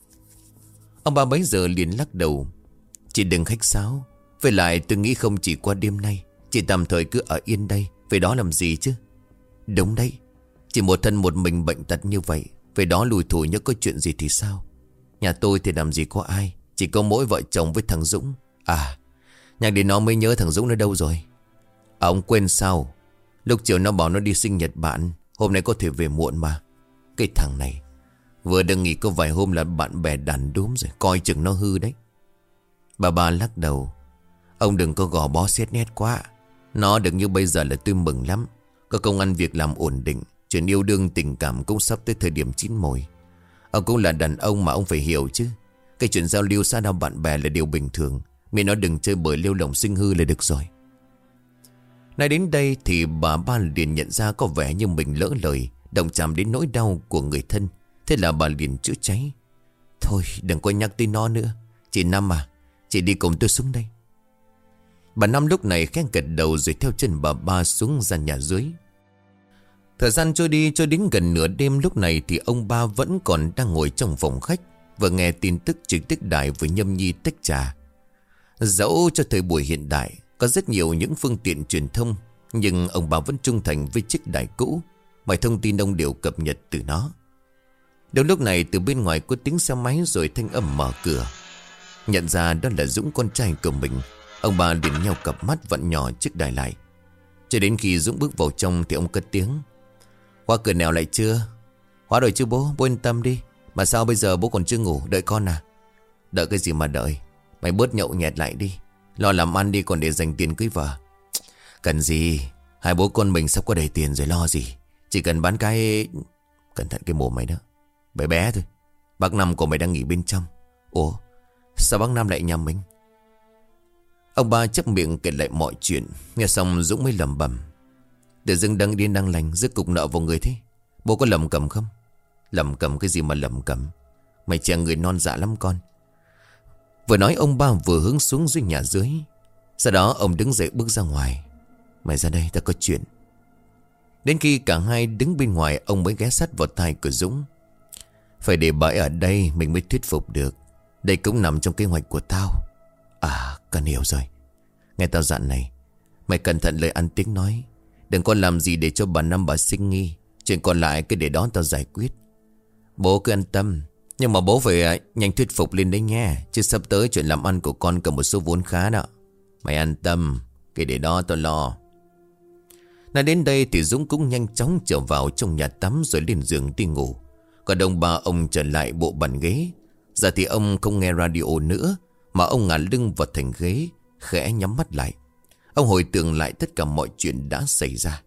[SPEAKER 1] Ông bà bấy giờ liền lắc đầu. Chị đừng khách sáo. Với lại tôi nghĩ không chỉ qua đêm nay, chị tạm thời cứ ở yên đây. Về đó làm gì chứ? Đúng đấy, chỉ một thân một mình bệnh tật như vậy, về đó lùi thủi nhớ có chuyện gì thì sao? Nhà tôi thì làm gì có ai, chỉ có mỗi vợ chồng với thằng Dũng. À, nhắc đến nó mới nhớ thằng Dũng nó đâu rồi. À, ông quên sao? Lúc chiều nó bảo nó đi sinh nhật bạn, hôm nay có thể về muộn mà. Cái thằng này vừa được nghỉ có vài hôm là bạn bè đàn đúm rồi, coi chừng nó hư đấy. Bà bà lắc đầu. Ông đừng có gò bó xét nét quá. Nó được như bây giờ là tôi mừng lắm. Có công ăn việc làm ổn định, chuyện yêu đương tình cảm cũng sắp tới thời điểm chín mùi. Ông cũng là đàn ông mà ông phải hiểu chứ. Cái chuyện giao lưu xã giao bạn bè là điều bình thường, miễn nó đừng chơi bời lêu lỏng sinh hư là được rồi. Nói đến đây thì bà ba liền nhận ra có vẻ như mình lỡ lời, động chạm đến nỗi đau của người thân. Thế là bà liền chữa cháy. Thôi đừng có nhắc tới nó nữa. Chị Năm à, chị đi cùng tôi xuống đây. Bà Năm lúc này khẽ gật đầu rồi theo chân bà ba xuống ra nhà dưới. Thời gian trôi đi cho đến gần nửa đêm, lúc này thì ông ba vẫn còn đang ngồi trong phòng khách, vừa nghe tin tức trực tiếp đài với nhâm nhi tách trà. Dẫu cho thời buổi hiện đại có rất nhiều những phương tiện truyền thông, nhưng ông bà vẫn trung thành với chiếc đài cũ. Mọi thông tin ông đều cập nhật từ nó. Đến lúc này từ bên ngoài có tiếng xe máy rồi thanh âm mở cửa. Nhận ra đó là Dũng con trai của mình, ông bà liền nhau cặp mắt vặn nhỏ chiếc đài lại. Cho đến khi Dũng bước vào trong thì ông cất tiếng. Khóa cửa nào lại chưa? Khóa rồi chứ bố, bố yên tâm đi. Mà sao bây giờ bố còn chưa ngủ, đợi con à? Đợi cái gì mà đợi? Mày bớt nhậu nhẹt lại đi, lo làm ăn đi còn để dành tiền cưới vợ. Cần gì? Hai bố con mình sắp có đầy tiền rồi, lo gì? Chỉ cần bán cái... Cẩn thận cái mồm mày đó, bé bé thôi. Bác Năm của mày đang nghỉ bên trong. Ủa sao bác Năm lại nhầm mình? Ông ba chép miệng kể lại mọi chuyện. Nghe xong Dũng mới lẩm bẩm. Tự dưng đang điên đang lành rước cục nợ vào người thế. Bố có lầm cầm không? Lầm cầm cái gì mà lầm cầm? Mày trẻ người non dạ lắm con. Vừa nói ông ba vừa hướng xuống dưới nhà dưới. Sau đó ông đứng dậy bước ra ngoài. Mày ra đây ta có chuyện. Đến khi cả hai đứng bên ngoài, ông mới ghé sát vào tai của Dũng. Phải để bà ấy ở đây mình mới thuyết phục được. Đây cũng nằm trong kế hoạch của tao. À cần hiểu rồi. Nghe tao dặn này, mày cẩn thận lời ăn tiếng nói. Đừng có làm gì để cho bà Năm bà sinh nghi. Chuyện còn lại cứ để đó tao giải quyết. Bố cứ an tâm. Nhưng mà bố phải nhanh thuyết phục lên đấy nha. Chứ sắp tới chuyện làm ăn của con cần một số vốn khá đó. Mày an tâm, cái để đó tao lo. Nói đến đây thì Dũng cũng nhanh chóng trở vào trong nhà tắm rồi lên giường đi ngủ. Còn ông bà ông trở lại bộ bàn ghế. Giờ thì ông không nghe radio nữa, mà ông ngả lưng vào thành ghế, khẽ nhắm mắt lại. Ông hồi tưởng lại tất cả mọi chuyện đã xảy ra.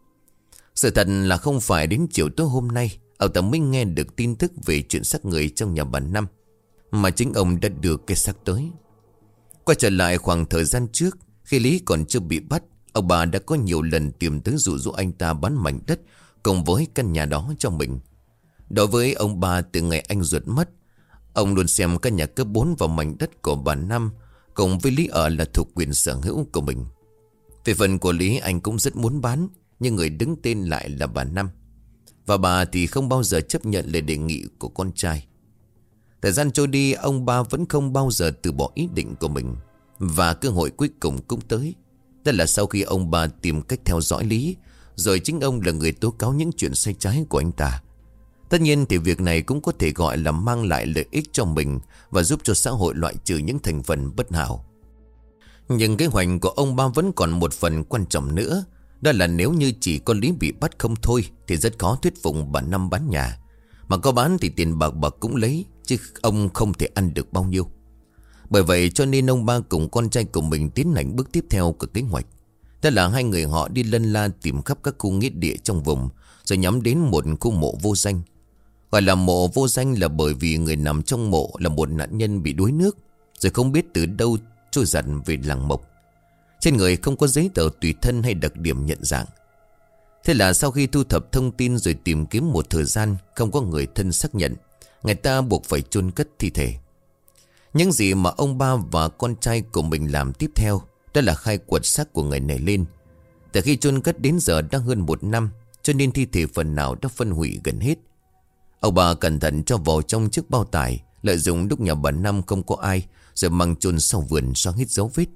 [SPEAKER 1] Sự thật là không phải đến chiều tối hôm nay ông ta mới nghe được tin tức về chuyện xác người trong nhà bà Năm, mà chính ông đã đưa cái xác tới. Quay trở lại khoảng thời gian trước, khi Lý còn chưa bị bắt, ông bà đã có nhiều lần tìm tới dụ dỗ anh ta bán mảnh đất cùng với căn nhà đó cho mình. Đối với ông bà, từ ngày anh ruột mất, ông luôn xem căn nhà cấp bốn và mảnh đất của bà Năm cùng với Lý ở là thuộc quyền sở hữu của mình. Về phần của Lý, anh cũng rất muốn bán, nhưng người đứng tên lại là bà Năm, và bà thì không bao giờ chấp nhận lời đề nghị của con trai. Thời gian trôi đi, ông ba vẫn không bao giờ từ bỏ ý định của mình. Và cơ hội cuối cùng cũng tới. Đó là sau khi ông ba tìm cách theo dõi Lý, rồi chính ông là người tố cáo những chuyện sai trái của anh ta. Tất nhiên thì việc này cũng có thể gọi là mang lại lợi ích cho mình và giúp cho xã hội loại trừ những thành phần bất hảo. Nhưng kế hoạch của ông ba vẫn còn một phần quan trọng nữa. Đó là nếu như chỉ có Lý bị bắt không thôi thì rất khó thuyết phục bà Năm bán nhà. Mà có bán thì tiền bạc bạc cũng lấy, chứ ông không thể ăn được bao nhiêu. Bởi vậy cho nên ông ba cùng con trai của mình tiến hành bước tiếp theo của kế hoạch. Đó là hai người họ đi lân la tìm khắp các khu nghĩa địa trong vùng, rồi nhắm đến một khu mộ vô danh. Gọi là mộ vô danh là bởi vì người nằm trong mộ là một nạn nhân bị đuối nước, rồi không biết từ đâu trôi giặt về làng Mộc. Trên người không có giấy tờ tùy thân hay đặc điểm nhận dạng. Thế là sau khi thu thập thông tin rồi tìm kiếm một thời gian, không có người thân xác nhận, người ta buộc phải chôn cất thi thể. Những gì mà ông ba và con trai của mình làm tiếp theo, đó là khai quật xác của người này lên. Từ khi chôn cất đến giờ đã hơn một năm, cho nên thi thể phần nào đã phân hủy gần hết. Ông bà cẩn thận cho vào trong chiếc bao tải, lợi dụng lúc nhà bà Năm không có ai, rồi mang chôn sau vườn xóa hết dấu vết.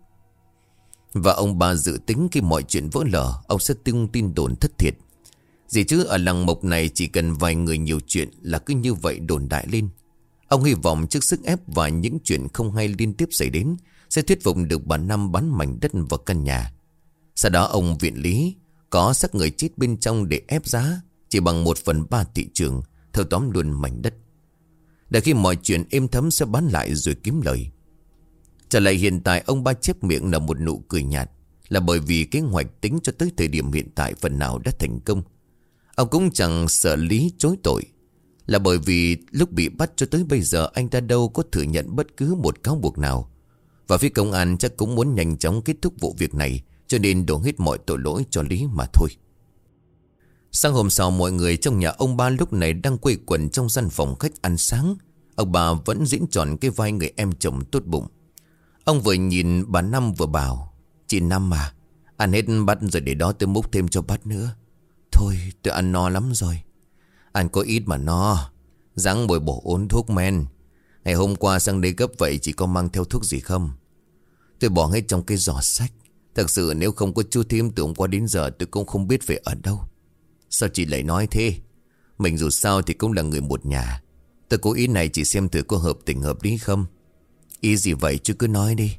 [SPEAKER 1] Và ông bà dự tính khi mọi chuyện vỡ lở, ông sẽ tung tin đồn thất thiệt. Gì chứ ở làng Mộc này chỉ cần vài người nhiều chuyện là cứ như vậy đồn đại lên. Ông hy vọng trước sức ép và những chuyện không hay liên tiếp xảy đến sẽ thuyết phục được bà Năm bán mảnh đất và căn nhà. Sau đó ông viện lý có xác người chết bên trong để ép giá chỉ bằng một phần ba thị trường, thâu tóm luôn mảnh đất. Để khi mọi chuyện êm thấm sẽ bán lại rồi kiếm lời. Trở lại hiện tại, ông ba chép miệng là một nụ cười nhạt, là bởi vì kế hoạch tính cho tới thời điểm hiện tại phần nào đã thành công. Ông cũng chẳng sợ Lý chối tội, là bởi vì lúc bị bắt cho tới bây giờ anh ta đâu có thừa nhận bất cứ một cáo buộc nào. Và phía công an chắc cũng muốn nhanh chóng kết thúc vụ việc này, cho nên đổ hết mọi tội lỗi cho Lý mà thôi. Sáng hôm sau, mọi người trong nhà ông ba lúc này đang quây quần trong gian phòng khách ăn sáng. Ông bà vẫn diễn tròn cái vai người em chồng tốt bụng. Ông vừa nhìn bà Năm vừa bảo: "Chị Năm à, ăn hết bát rồi để đó tôi múc thêm cho bát nữa." "Thôi tôi ăn no lắm rồi." "Ăn có ít mà no, ráng bồi bổ uống thuốc men. Ngày hôm qua sang đây gấp vậy chị có mang theo thuốc gì không?" "Tôi bỏ hết trong cái giỏ sách. Thật sự nếu không có chú Thím từ hôm qua đến giờ tôi cũng không biết về ở đâu." "Sao chị lại nói thế? Mình dù sao thì cũng là người một nhà. Tôi cố ý này chị xem thử có hợp tình hợp lý không." "Ý gì vậy chứ cứ nói đi."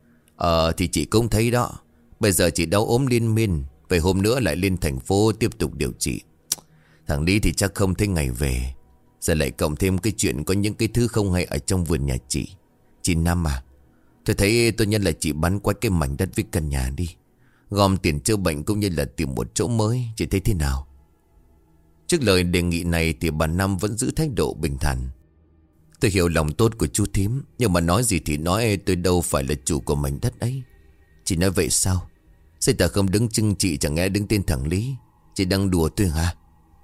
[SPEAKER 1] Ờ thì chị cũng thấy đó. Bây giờ chị đau ốm liên miên, vậy hôm nữa lại lên thành phố tiếp tục điều trị. Thằng Lý thì chắc không thấy ngày về. Giờ lại cộng thêm cái chuyện có những cái thứ không hay ở trong vườn nhà chị. Chị Năm à, tôi thấy tốt nhất là chị bán quách cái mảnh đất với căn nhà đi, gom tiền chữa bệnh cũng như là tìm một chỗ mới. Chị thấy thế nào?" Trước lời đề nghị này thì bà Năm vẫn giữ thái độ bình thản. "Tôi hiểu lòng tốt của chú Thím, nhưng mà nói gì thì nói, tôi đâu phải là chủ của mảnh đất ấy." "Chị nói vậy sao? Sao ta không đứng chưng chị chẳng nghe đứng tên thằng Lý? Chị đang đùa tôi hả?"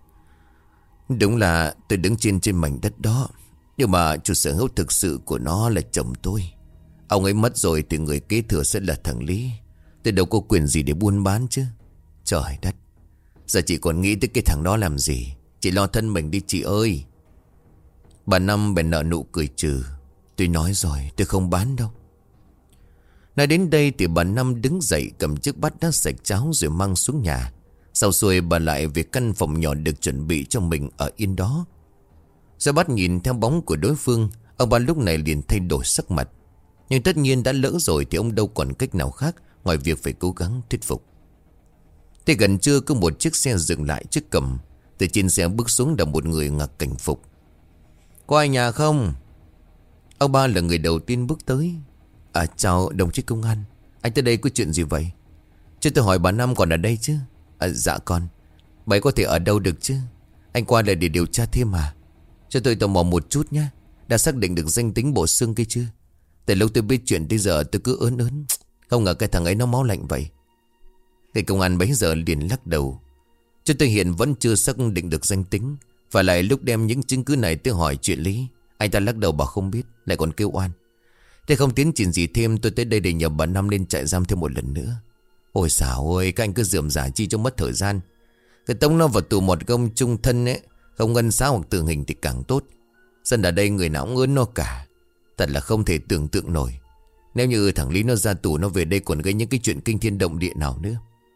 [SPEAKER 1] "Đúng là tôi đứng trên trên mảnh đất đó, nhưng mà chủ sở hữu thực sự của nó là chồng tôi. Ông ấy mất rồi thì người kế thừa sẽ là thằng Lý. Tôi đâu có quyền gì để buôn bán chứ." "Trời đất, giờ chị còn nghĩ tới cái thằng đó làm gì? Chị lo thân mình đi chị ơi." Bà Năm bèn nở nụ cười trừ: "Tôi nói rồi, tôi không bán đâu." Nói đến đây thì bà Năm đứng dậy, cầm chiếc bát đá sạch cháo rồi mang xuống nhà. Sau xuôi bà lại về căn phòng nhỏ được chuẩn bị cho mình ở yên đó. Ra bắt nhìn theo bóng của đối phương, ông ba lúc này liền thay đổi sắc mặt. Nhưng tất nhiên đã lỡ rồi thì ông đâu còn cách nào khác ngoài việc phải cố gắng thuyết phục. Thế gần trưa có một chiếc xe dừng lại trước cổng. Từ trên xe bước xuống là một người ngạc cảnh phục. "Có ai nhà không?" Ông ba là người đầu tiên bước tới. "À chào đồng chí công an, Anh tới đây có chuyện gì vậy? Chứ tôi hỏi bà Năm còn ở đây chứ? À, dạ con. Bà ấy có thể ở đâu được chứ? Anh qua là để điều tra thêm mà. Cho tôi tò mò một chút nhé. Đã xác định được danh tính bộ xương kia chưa? Từ lúc tôi biết chuyện tới giờ tôi cứ ớn ớn. Không ngờ cái thằng ấy nó máu lạnh vậy. Thì công an bấy giờ liền lắc đầu. Cho tôi hiện vẫn chưa xác định được danh tính. Và lại lúc đem những chứng cứ này tôi hỏi chuyện Lý, anh ta lắc đầu bảo không biết, lại còn kêu oan. Thế không tiến triển gì thêm, tôi tới đây để nhờ bà Năm lên trại giam thêm một lần nữa. Ôi xảo ơi, các anh cứ rườm rà chi cho mất thời gian. Cái tống nó vào tù một công chung thân ấy, không ngân xá hoặc tử hình thì càng tốt. Dân ở đây người nào cũng ớn nó cả. Thật là không thể tưởng tượng nổi. Nếu như thằng Lý nó ra tù, nó về đây còn gây những cái chuyện kinh thiên động địa nào nữa.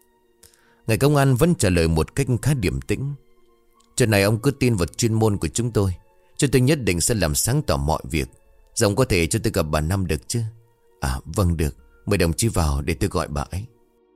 [SPEAKER 1] Ngài công an vẫn trả lời một cách khá điềm tĩnh. Chuyện này ông cứ tin vào chuyên môn của chúng tôi. Chúng tôi nhất định sẽ làm sáng tỏ mọi việc. Dòng có thể cho tôi gặp bà Năm được chứ? À vâng được. Mời đồng chí vào để tôi gọi bà ấy.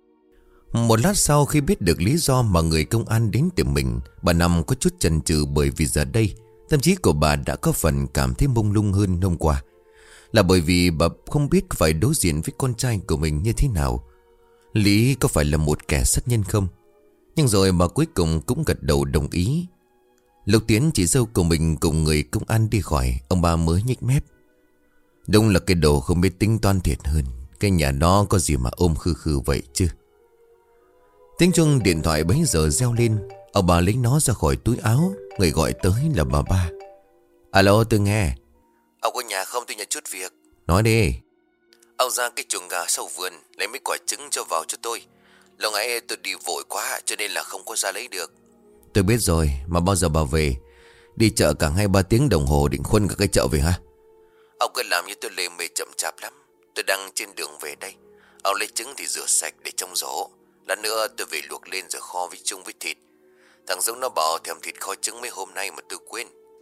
[SPEAKER 1] Một lát sau khi biết được lý do mà người công an đến tìm mình, bà Năm có chút chần chừ, bởi vì giờ đây tâm trí của bà đã có phần cảm thấy mông lung hơn hôm qua. Là bởi vì bà không biết phải đối diện với con trai của mình như thế nào. Lý có phải là một kẻ sát nhân không? Nhưng rồi bà cuối cùng cũng gật đầu đồng ý. Lúc Tiến chị dâu của mình cùng người công an đi khỏi, ông bà mới nhếch mép. Đúng là cái đồ không biết tính toán thiệt hơn. Cái nhà đó có gì mà ôm khư khư vậy chứ? Tiếng chuông điện thoại bấy giờ reo lên. Ông bà lấy nó ra khỏi túi áo. Người gọi tới là bà ba. Alo, tôi nghe. Ông có nhà không, tôi nhờ chút việc. Nói đi. Ông ra cái chuồng gà sau vườn lấy mấy quả trứng cho vào cho tôi. Lúc nãy tôi đi vội quá cho nên là không có ra lấy được. Tôi biết rồi, mà bao giờ bà về? Đi chợ cả hai ba tiếng đồng hồ định khuân cả cái chợ về hả? Ông cứ làm như tôi lề mề chậm chạp lắm. Tôi đang trên đường về đây. Ông lấy trứng thì rửa sạch để trong giỏ. Lát nữa tôi về luộc lên rồi kho với chung với thịt. Thằng Dũng nó bảo thèm thịt kho trứng mấy hôm nay mà tôi quên.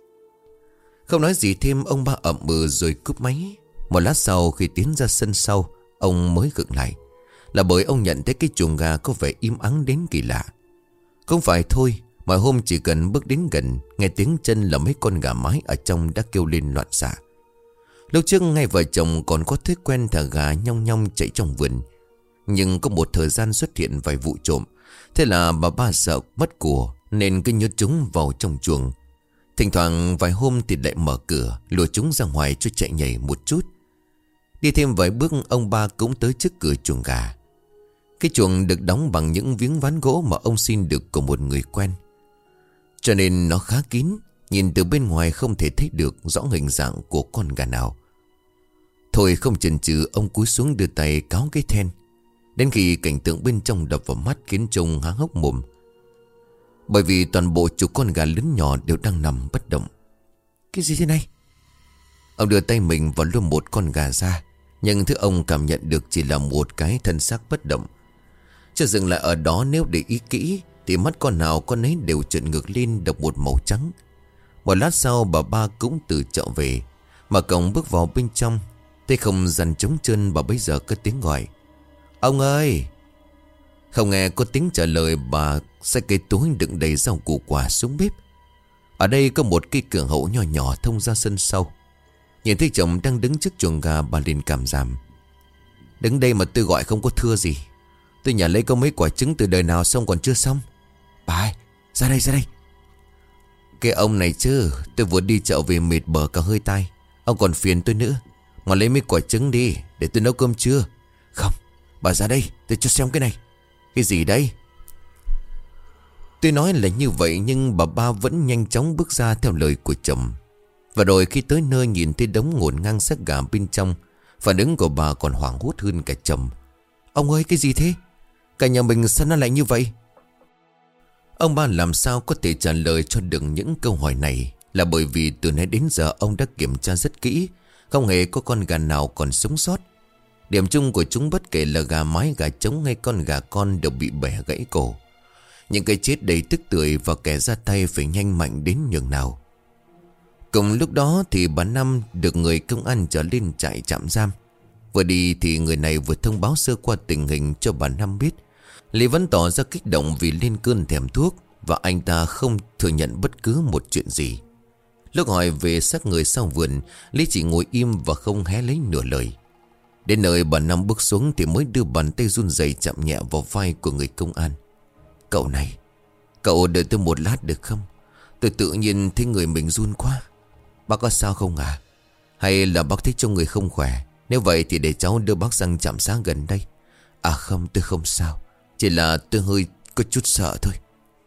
[SPEAKER 1] Không nói gì thêm, ông ba ậm ừ rồi cúp máy. Một lát sau khi tiến ra sân sau, ông mới gượng lại. Là bởi ông nhận thấy cái chuồng gà có vẻ im ắng đến kỳ lạ. Không phải thôi, mọi hôm chỉ cần bước đến gần, nghe tiếng chân là mấy con gà mái ở trong đã kêu lên loạn xạ. Lúc trước ngay vợ chồng còn có thói quen thả gà nhong nhong chạy trong vườn. Nhưng có một thời gian xuất hiện vài vụ trộm. Thế là bà ba sợ mất của nên cứ nhốt chúng vào trong chuồng. Thỉnh thoảng vài hôm thì lại mở cửa, lùa chúng ra ngoài cho chạy nhảy một chút. Đi thêm vài bước, ông ba cũng tới trước cửa chuồng gà. Cái chuồng được đóng bằng những miếng ván gỗ mà ông xin được của một người quen, cho nên nó khá kín. Nhìn từ bên ngoài không thể thấy được rõ hình dạng của con gà nào. Thôi không chần chừ, ông cúi xuống đưa tay cáo cái then. Đến khi cảnh tượng bên trong đập vào mắt khiến trông há hốc mồm. Bởi vì toàn bộ chú con gà lớn nhỏ đều đang nằm bất động. Cái gì thế này? Ông đưa tay mình vào lôi một con gà ra. Nhưng thứ ông cảm nhận được chỉ là một cái thân xác bất động. Chưa dừng lại ở đó, nếu để ý kỹ thì mắt con nào con ấy đều trợn ngược lên độc một màu trắng. Một lát sau bà ba cũng từ chợ về. Mà cổng bước vào bên trong, thấy không gian trống trơn, bà bấy giờ cất tiếng gọi. Ông ơi! Không nghe có tiếng trả lời, bà xách cái túi đựng đầy rau củ quả xuống bếp. Ở đây có một cái cửa hậu nhỏ nhỏ thông ra sân sau. Nhìn thấy chồng đang đứng trước chuồng gà, bà liền cảm giảm. Đứng đây mà tôi gọi không có thưa gì. Tôi nhà lấy có mấy quả trứng từ đời nào xong còn chưa xong. Bà ơi, ra đây ra đây. Cái ông này chứ, tôi vừa đi chợ về mệt bở cả hơi tai. Ông còn phiền tôi nữa. Mà lấy mấy quả trứng đi để tôi nấu cơm trưa. Không, bà ra đây tôi cho xem cái này. Cái gì đây? Tôi nói là như vậy, nhưng bà ba vẫn nhanh chóng bước ra theo lời của chồng. Và rồi khi tới nơi nhìn thấy đống ngổn ngang xác gà bên trong, phản ứng của bà còn hoảng hốt hơn cả chồng. Ông ơi, cái gì thế? Cả nhà mình sao nó lại như vậy? Ông ba làm sao có thể trả lời cho được những câu hỏi này. Là bởi vì từ nãy đến giờ ông đã kiểm tra rất kỹ, không hề có con gà nào còn sống sót. Điểm chung của chúng bất kể là gà mái, gà trống hay con gà con đều bị bẻ gãy cổ. Những cái chết đầy tức tưởi và kẻ ra tay phải nhanh mạnh đến nhường nào. Cùng lúc đó thì bà Năm được người công an trở lên trại tạm giam. Vừa đi thì người này vừa thông báo sơ qua tình hình cho bà Năm biết. Lý vẫn tỏ ra kích động vì lên cơn thèm thuốc, và anh ta không thừa nhận bất cứ một chuyện gì. Lúc hỏi về xác người sau vườn, Lý chỉ ngồi im và không hé lấy nửa lời. Đến nơi bà Năm bước xuống thì mới đưa bàn tay run rẩy chạm nhẹ vào vai của người công an. Cậu này, cậu đợi tôi một lát được không? Tôi tự nhiên thấy người mình run quá. Bác có sao không à? Hay là bác thấy trong người không khỏe? Nếu vậy thì để cháu đưa bác sang trạm xá gần đây. À không, tôi không sao. Chỉ là tôi hơi có chút sợ thôi.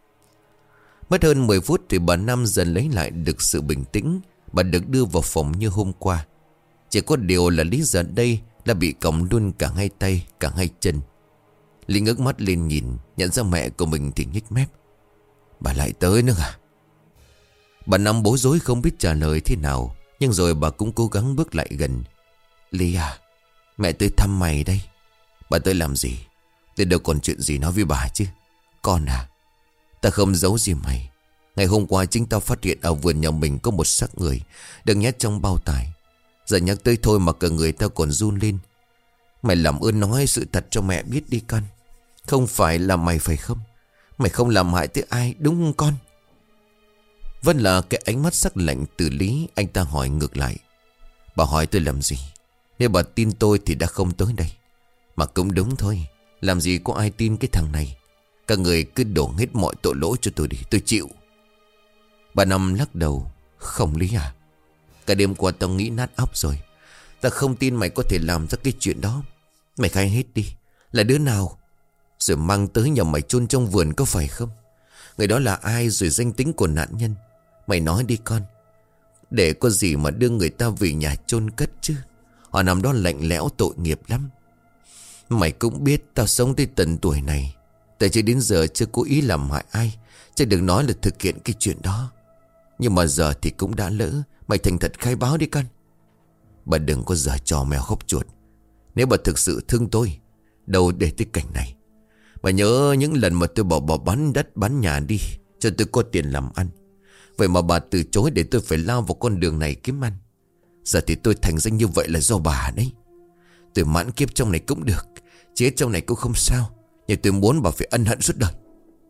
[SPEAKER 1] Mất hơn mười phút thì bà Năm dần lấy lại được sự bình tĩnh. Bà được đưa vào phòng như hôm qua. Chỉ có điều là Lý giờ đây là bị còng luôn cả hai tay, cả hai chân. Lý ngước mắt lên nhìn, nhận ra mẹ của mình thì nhếch mép. Bà lại tới nữa à? Bà Năm bối rối không biết trả lời thế nào. Nhưng rồi bà cũng cố gắng bước lại gần. Lý à, mẹ tới thăm mày đây. Bà tới làm gì? Tôi đâu còn chuyện gì nói với bà chứ. Con à, ta không giấu gì mày. Ngày hôm qua chính tao phát hiện ở vườn nhà mình có một xác người được nhét trong bao tải. Giờ nhắc tới thôi mà cả người tao còn run lên. Mày làm ơn nói sự thật cho mẹ biết đi con. Không phải là mày phải không? Mày không làm hại tới ai đúng không con? Vân là cái ánh mắt sắc lạnh từ Lý. Anh ta hỏi ngược lại. Bà hỏi tôi làm gì? Nếu bà tin tôi thì đã không tới đây. Mà cũng đúng thôi. Làm gì có ai tin cái thằng này. Các người cứ đổ hết mọi tội lỗi cho tôi đi. Tôi chịu. Bà Năm lắc đầu. Không Lý à, cả đêm qua tao nghĩ nát óc rồi. Ta không tin mày có thể làm ra cái chuyện đó. Mày khai hết đi. Là đứa nào? Rồi mang tới nhà mày chôn trong vườn có phải không? Người đó là ai, rồi danh tính của nạn nhân? Mày nói đi con. Để có gì mà đưa người ta về nhà chôn cất chứ. Họ nằm đó lạnh lẽo tội nghiệp lắm. Mày cũng biết tao sống tới tận tuổi này, tại cho đến giờ chưa cố ý làm hại ai, chứ đừng nói là thực hiện cái chuyện đó. Nhưng mà giờ thì cũng đã lỡ. Mày thành thật khai báo đi con. Bà đừng có giở trò mèo khóc chuột. Nếu bà thực sự thương tôi, đâu để tới cảnh này. Bà nhớ những lần mà tôi bảo bà bán đất bán nhà đi cho tôi có tiền làm ăn. Vậy mà bà từ chối để tôi phải lao vào con đường này kiếm ăn. Giờ thì tôi thành danh như vậy là do bà đấy. Tôi mãn kiếp trong này cũng được, chết trong này cũng không sao. Nhưng tôi muốn bà phải ân hận suốt đời.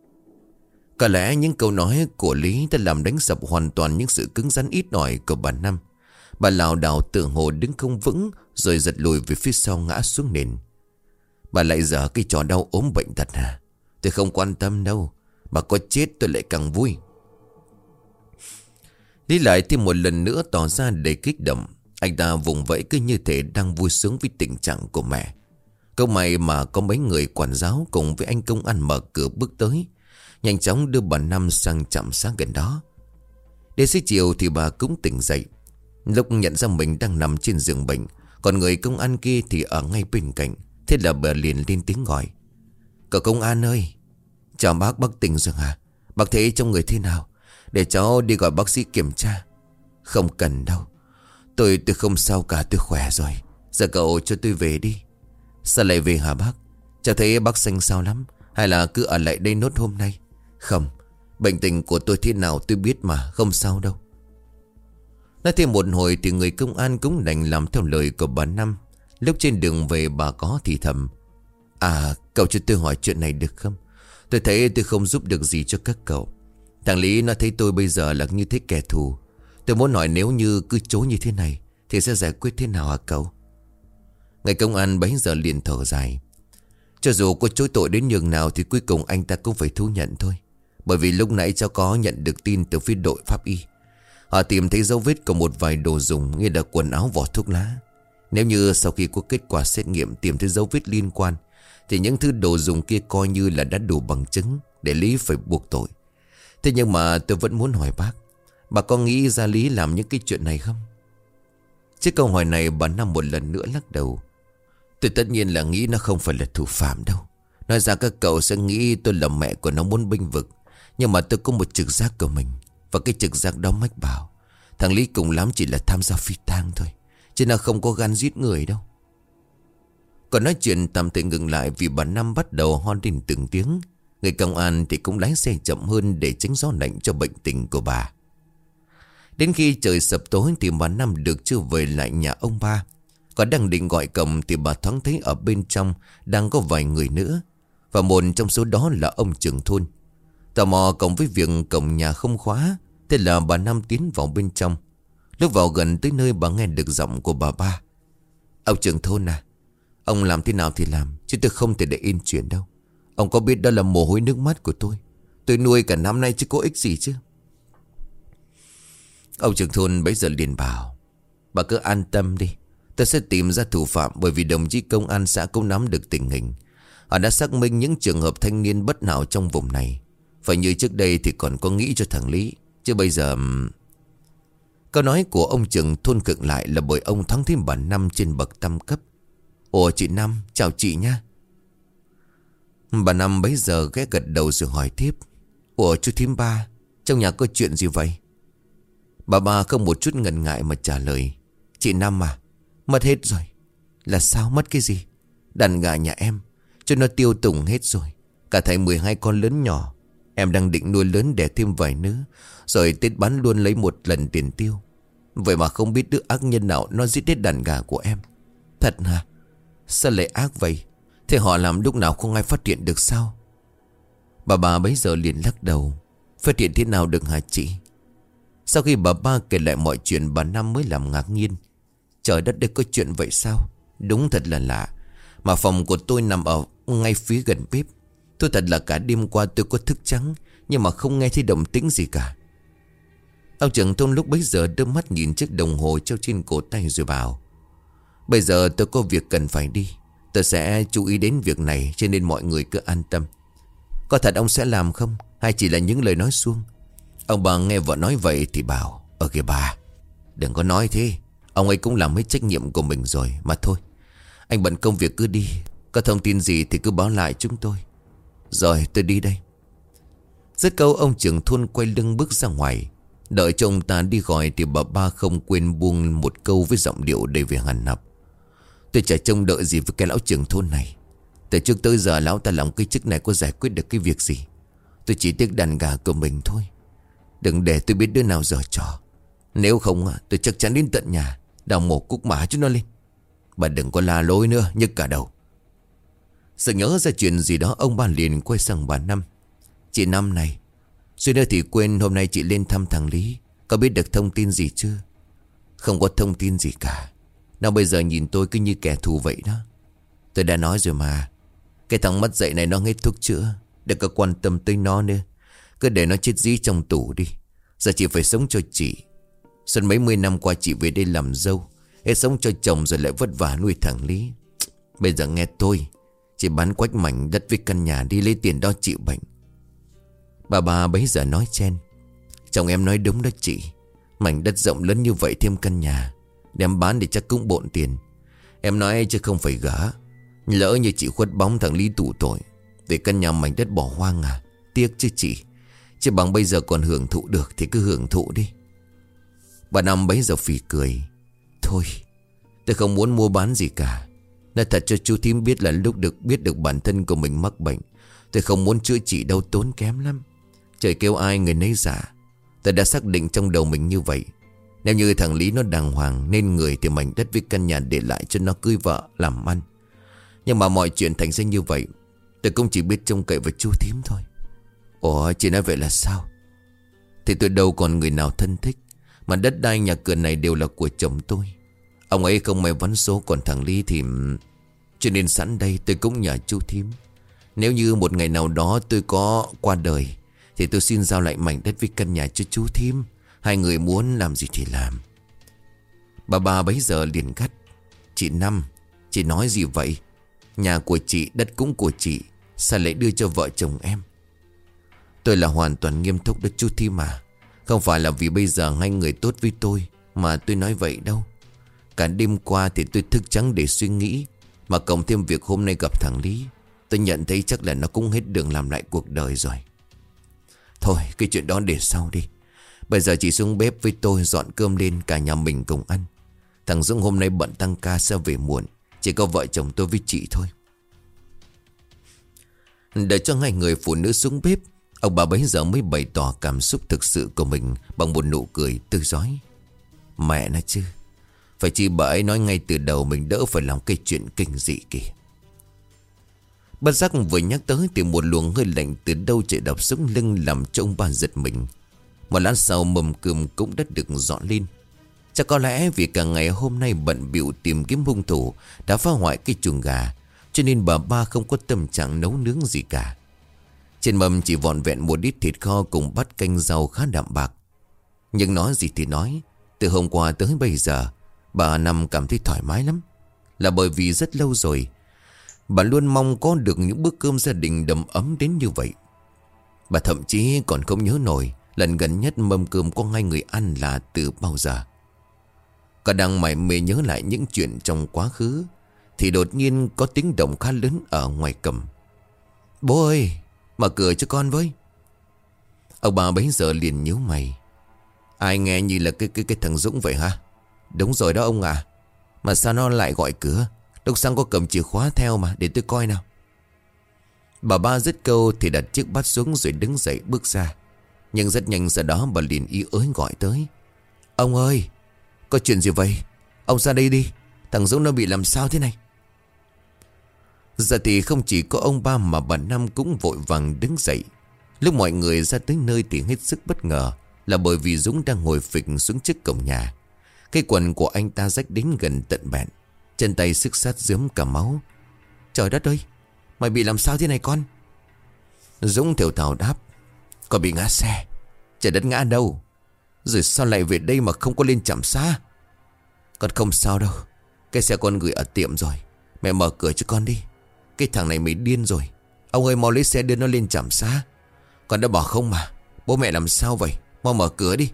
[SPEAKER 1] Có lẽ những câu nói của Lý đã làm đánh sập hoàn toàn những sự cứng rắn ít ỏi của bà Năm. Bà lảo đảo tưởng hồ đứng không vững, rồi giật lùi về phía sau ngã xuống nền. Bà lại dở cái trò đau ốm bệnh tật à? Tôi không quan tâm đâu. Bà có chết tôi lại càng vui. Lý lại thêm một lần nữa tỏ ra đầy kích động. Anh ta vùng vẫy cứ như thể đang vui sướng với tình trạng của mẹ. Câu may mà có mấy người quản giáo cùng với anh công an mở cửa bước tới, nhanh chóng đưa bà Năm sang trạm xá gần đó. Đến xế chiều thì bà cũng tỉnh dậy. Lúc nhận ra mình đang nằm trên giường bệnh, còn người công an kia thì ở ngay bên cạnh. Thế là bà liền lên tiếng gọi. Cậu công an ơi. Chào bác, bác tỉnh rồi hả? Bác thấy trong người thế nào? Để cháu đi gọi bác sĩ kiểm tra. Không cần đâu. Tôi tôi không sao cả, tôi khỏe rồi. Giờ cậu cho tôi về đi. Sao lại về hả bác? Cháu thấy bác xanh sao lắm. Hay là cứ ở lại đây nốt hôm nay? Không, bệnh tình của tôi thế nào tôi biết mà, không sao đâu. Nói thêm một hồi thì người công an cũng đành làm theo lời của bà Năm. Lúc trên đường về bà có thì thầm. À, cậu cho tôi hỏi chuyện này được không? Tôi thấy tôi không giúp được gì cho các cậu. Thằng Lý nó thấy tôi bây giờ là như thế kẻ thù. Tôi muốn hỏi nếu như cứ chối như thế này thì sẽ giải quyết thế nào hả cậu? Người công an bấy giờ liền thở dài. Cho dù có chối tội đến nhường nào thì cuối cùng anh ta cũng phải thú nhận thôi. Bởi vì lúc nãy cháu có nhận được tin từ phía đội pháp y. Họ tìm thấy dấu vết của một vài đồ dùng, như là quần áo, vỏ thuốc lá. Nếu như sau khi có kết quả xét nghiệm tìm thấy dấu vết liên quan thì những thứ đồ dùng kia coi như là đã đủ bằng chứng để Lý phải buộc tội. Thế nhưng mà tôi vẫn muốn hỏi bác, bà có nghĩ ra Lý làm những cái chuyện này không? Trước câu hỏi này bà Năm một lần nữa lắc đầu. Tôi tất nhiên là nghĩ nó không phải là thủ phạm đâu. Nói ra các cậu sẽ nghĩ tôi là mẹ của nó muốn bênh vực. Nhưng mà tôi có một trực giác của mình. Và cái trực giác đó mách bảo thằng Lý cùng lắm chỉ là tham gia phi tang thôi, chứ nó không có gan giết người đâu. Còn nói chuyện tạm thời ngừng lại vì bà Năm bắt đầu ho lên từng tiếng. Người công an thì cũng lái xe chậm hơn để tránh gió lạnh cho bệnh tình của bà. Đến khi trời sập tối thì bà Năm được chưa về lại nhà ông ba. Còn đang định gọi cổng thì bà thoáng thấy ở bên trong đang có vài người nữa. Và một trong số đó là ông trưởng thôn. Tò mò cộng với việc cổng nhà không khóa, thế là bà Năm tiến vào bên trong. Lúc vào gần tới nơi bà nghe được giọng của bà ba. Ông trưởng thôn à, Ông làm thế nào thì làm, chứ tôi không thể để yên chuyện đâu. Ông có biết đó là mồ hôi nước mắt của tôi. Tôi nuôi cả năm nay chứ có ích gì chứ. Ông trưởng thôn bấy giờ liền bảo: bà cứ an tâm đi, tôi sẽ tìm ra thủ phạm. Bởi vì đồng chí công an xã cũng nắm được tình hình. Họ đã xác minh những trường hợp thanh niên bất hảo trong vùng này. Phải như trước đây thì còn có nghĩ cho thằng Lý. Chứ bây giờ... Câu nói của ông trưởng thôn khựng lại là bởi ông thắng thêm bà Năm trên bậc tam cấp. Ồ chị Năm, chào chị nha. Bà Năm bấy giờ ghé gật đầu rồi hỏi tiếp: ủa chú thím ba, trong nhà có chuyện gì vậy? Bà ba không một chút ngần ngại mà trả lời: chị Năm à, mất hết rồi. Là sao, mất cái gì? Đàn gà nhà em cho nó tiêu tùng hết rồi. Cả thảy mười hai con lớn nhỏ. Em đang định nuôi lớn đẻ thêm vài nữa, rồi Tết bán luôn lấy một lần tiền tiêu. Vậy mà không biết đứa ác nhân nào nó giết hết đàn gà của em. Thật hả? Sao lại ác vậy? Thế họ làm lúc nào không ai phát hiện được sao? Bà ba bấy giờ liền lắc đầu: phát hiện thế nào được hả chị? Sau khi bà ba kể lại mọi chuyện, bà Năm mới làm ngạc nhiên. Trời đất, đây có chuyện vậy sao? Đúng thật là lạ. Mà phòng của tôi nằm ở ngay phía gần bếp. Tôi thật là cả đêm qua tôi có thức trắng, nhưng mà không nghe thấy động tĩnh gì cả. Ông trưởng thôn lúc bấy giờ đưa mắt nhìn chiếc đồng hồ treo trên cổ tay rồi bảo: bây giờ tôi có việc cần phải đi. Tôi sẽ chú ý đến việc này, cho nên mọi người cứ an tâm. Có thật ông sẽ làm không? Hay chỉ là những lời nói suông? Ông bà nghe vợ nói vậy thì bảo: ờ kìa bà, đừng có nói thế. Ông ấy cũng làm hết trách nhiệm của mình rồi. Mà thôi, anh bận công việc cứ đi. Có thông tin gì thì cứ báo lại chúng tôi. Rồi tôi đi đây. Dứt câu ông trưởng thôn quay lưng bước ra ngoài. Đợi cho ông ta đi gọi thì bà ba không quên buông một câu với giọng điệu đầy vẻ hằn học: tôi chả trông đợi gì với cái lão trưởng thôn này. Từ trước tới giờ lão ta làm cái chức này có giải quyết được cái việc gì. Tôi chỉ tiếc đàn gà của mình thôi. Đừng để tôi biết đứa nào giở trò. Nếu không tôi chắc chắn đến tận nhà đào mổ cúc mã cho nó lên. Bà đừng có la lối nữa, nhức cả đầu. Sợ nhớ ra chuyện gì đó, ông bà liền quay sang bà Năm: chị Năm này, suy nữa thì quên, hôm nay chị lên thăm thằng Lý, có biết được thông tin gì chưa? Không có thông tin gì cả. Nó bây giờ nhìn tôi cứ như kẻ thù vậy đó. Tôi đã nói rồi mà, cái thằng mất dạy này nó hết thuốc chữa. Đừng có quan tâm tới nó nữa. Cứ để nó chết dí trong tủ đi. Giờ chị phải sống cho chị. Suốt mấy mươi năm qua chị về đây làm dâu, hết sống cho chồng rồi lại vất vả nuôi thằng Lý. Bây giờ nghe tôi, chị bán quách mảnh đất với căn nhà đi lấy tiền đó chịu bệnh. Bà bà bấy giờ nói chen: chồng em nói đúng đó chị. Mảnh đất rộng lớn như vậy thêm căn nhà, đem bán thì chắc cũng bộn tiền. Em nói chứ không phải gả. Lỡ như chị khuất bóng thằng Lý tù tội, về căn nhà mảnh đất bỏ hoang à? Tiếc chứ chị. Chứ bằng bây giờ còn hưởng thụ được thì cứ hưởng thụ đi. Bà Năm bấy giờ phì cười: thôi, tôi không muốn mua bán gì cả. Nói thật cho chú thím biết là lúc được biết được bản thân của mình mắc bệnh, tôi không muốn chữa trị đâu, tốn kém lắm. Trời kêu ai người nấy giả. Tôi đã xác định trong đầu mình như vậy. Nếu như thằng Lý nó đàng hoàng nên người thì mảnh đất với căn nhà để lại cho nó cưới vợ làm ăn. Nhưng mà mọi chuyện thành ra như vậy, tôi cũng chỉ biết trông cậy vào chú thím thôi. Ủa chị nói vậy là sao? Thì tôi đâu còn người nào thân thích, mà đất đai nhà cửa này đều là của chồng tôi. Ông ấy không may vắn số, còn thằng Lý thì... Cho nên sẵn đây tôi cũng nhờ chú thím, nếu như một ngày nào đó tôi có qua đời thì tôi xin giao lại mảnh đất với căn nhà cho chú thím. Hai người muốn làm gì thì làm. Bà bà bấy giờ liền gắt: chị Năm, chị nói gì vậy? Nhà của chị, đất cũng của chị, sao lại đưa cho vợ chồng em? Tôi là hoàn toàn nghiêm túc đó chú thím à. Không phải là vì bây giờ hai người tốt với tôi mà tôi nói vậy đâu. Cả đêm qua thì tôi thức trắng để suy nghĩ, mà cộng thêm việc hôm nay gặp thằng Lý, tôi nhận thấy chắc là nó cũng hết đường làm lại cuộc đời rồi. Thôi cái chuyện đó để sau đi. Bây giờ chị xuống bếp với tôi dọn cơm lên, cả nhà mình cùng ăn. Thằng Dũng hôm nay bận tăng ca sẽ về muộn, chỉ có vợ chồng tôi với chị thôi. Để cho hai người phụ nữ xuống bếp, ông bà bấy giờ mới bày tỏ cảm xúc thực sự của mình bằng một nụ cười tươi rói. Mẹ nó chứ, phải chi bà ấy nói ngay từ đầu mình đỡ phải làm cái chuyện kinh dị kìa. Bất giác vừa nhắc tới thì một luồng hơi lạnh từ đâu chạy đập xuống lưng, làm cho ông bà giật mình. Một lát sau mâm cơm cũng đã được dọn lên. Chắc có lẽ vì cả ngày hôm nay bận bịu tìm kiếm hung thủ đã phá hoại cái chuồng gà, cho nên bà ba không có tâm trạng nấu nướng gì cả. Trên mâm chỉ vỏn vẹn một ít thịt kho cùng bát canh rau khá đạm bạc. Nhưng nói gì thì nói, từ hôm qua tới bây giờ bà Năm cảm thấy thoải mái lắm. Là bởi vì rất lâu rồi bà luôn mong có được những bữa cơm gia đình đầm ấm đến như vậy. Bà thậm chí còn không nhớ nổi lần gần nhất mâm cơm có hai người ăn là từ bao giờ. Cả đang mải mê nhớ lại những chuyện trong quá khứ thì đột nhiên có tiếng động khá lớn ở ngoài cầm. Bố ơi, mở cửa cho con với. Ông bà bấy giờ liền nhíu mày. Ai nghe như là cái cái cái thằng Dũng vậy hả? Đúng rồi đó ông à. Mà sao nó lại gọi cửa? Lúc sáng có cầm chìa khóa theo mà, để tôi coi nào. Bà ba dứt câu thì đặt chiếc bát xuống rồi đứng dậy bước ra. Nhưng rất nhanh sau đó bà liền ý ới gọi tới. Ông ơi, có chuyện gì vậy? Ông ra đây đi, thằng Dũng nó bị làm sao thế này? Giờ thì không chỉ có ông ba mà bà Năm cũng vội vàng đứng dậy. Lúc mọi người ra tới nơi thì hết sức bất ngờ, là bởi vì Dũng đang ngồi phịch xuống trước cổng nhà. Cái quần của anh ta rách đến gần tận bẹn, chân tay xức xát rướm cả máu. Trời đất ơi, mày bị làm sao thế này con? Dũng thều thào đáp. Con bị ngã xe. Trời đất, ngã đâu? Rồi sao lại về đây mà không có lên trạm xá? Con không sao đâu. Cái xe con gửi ở tiệm rồi. Mẹ mở cửa cho con đi. Cái thằng này mới điên rồi. Ông ơi, mau lấy xe đưa nó lên trạm xá. Con đã bỏ không mà. Bố mẹ làm sao vậy? Mau mở cửa đi.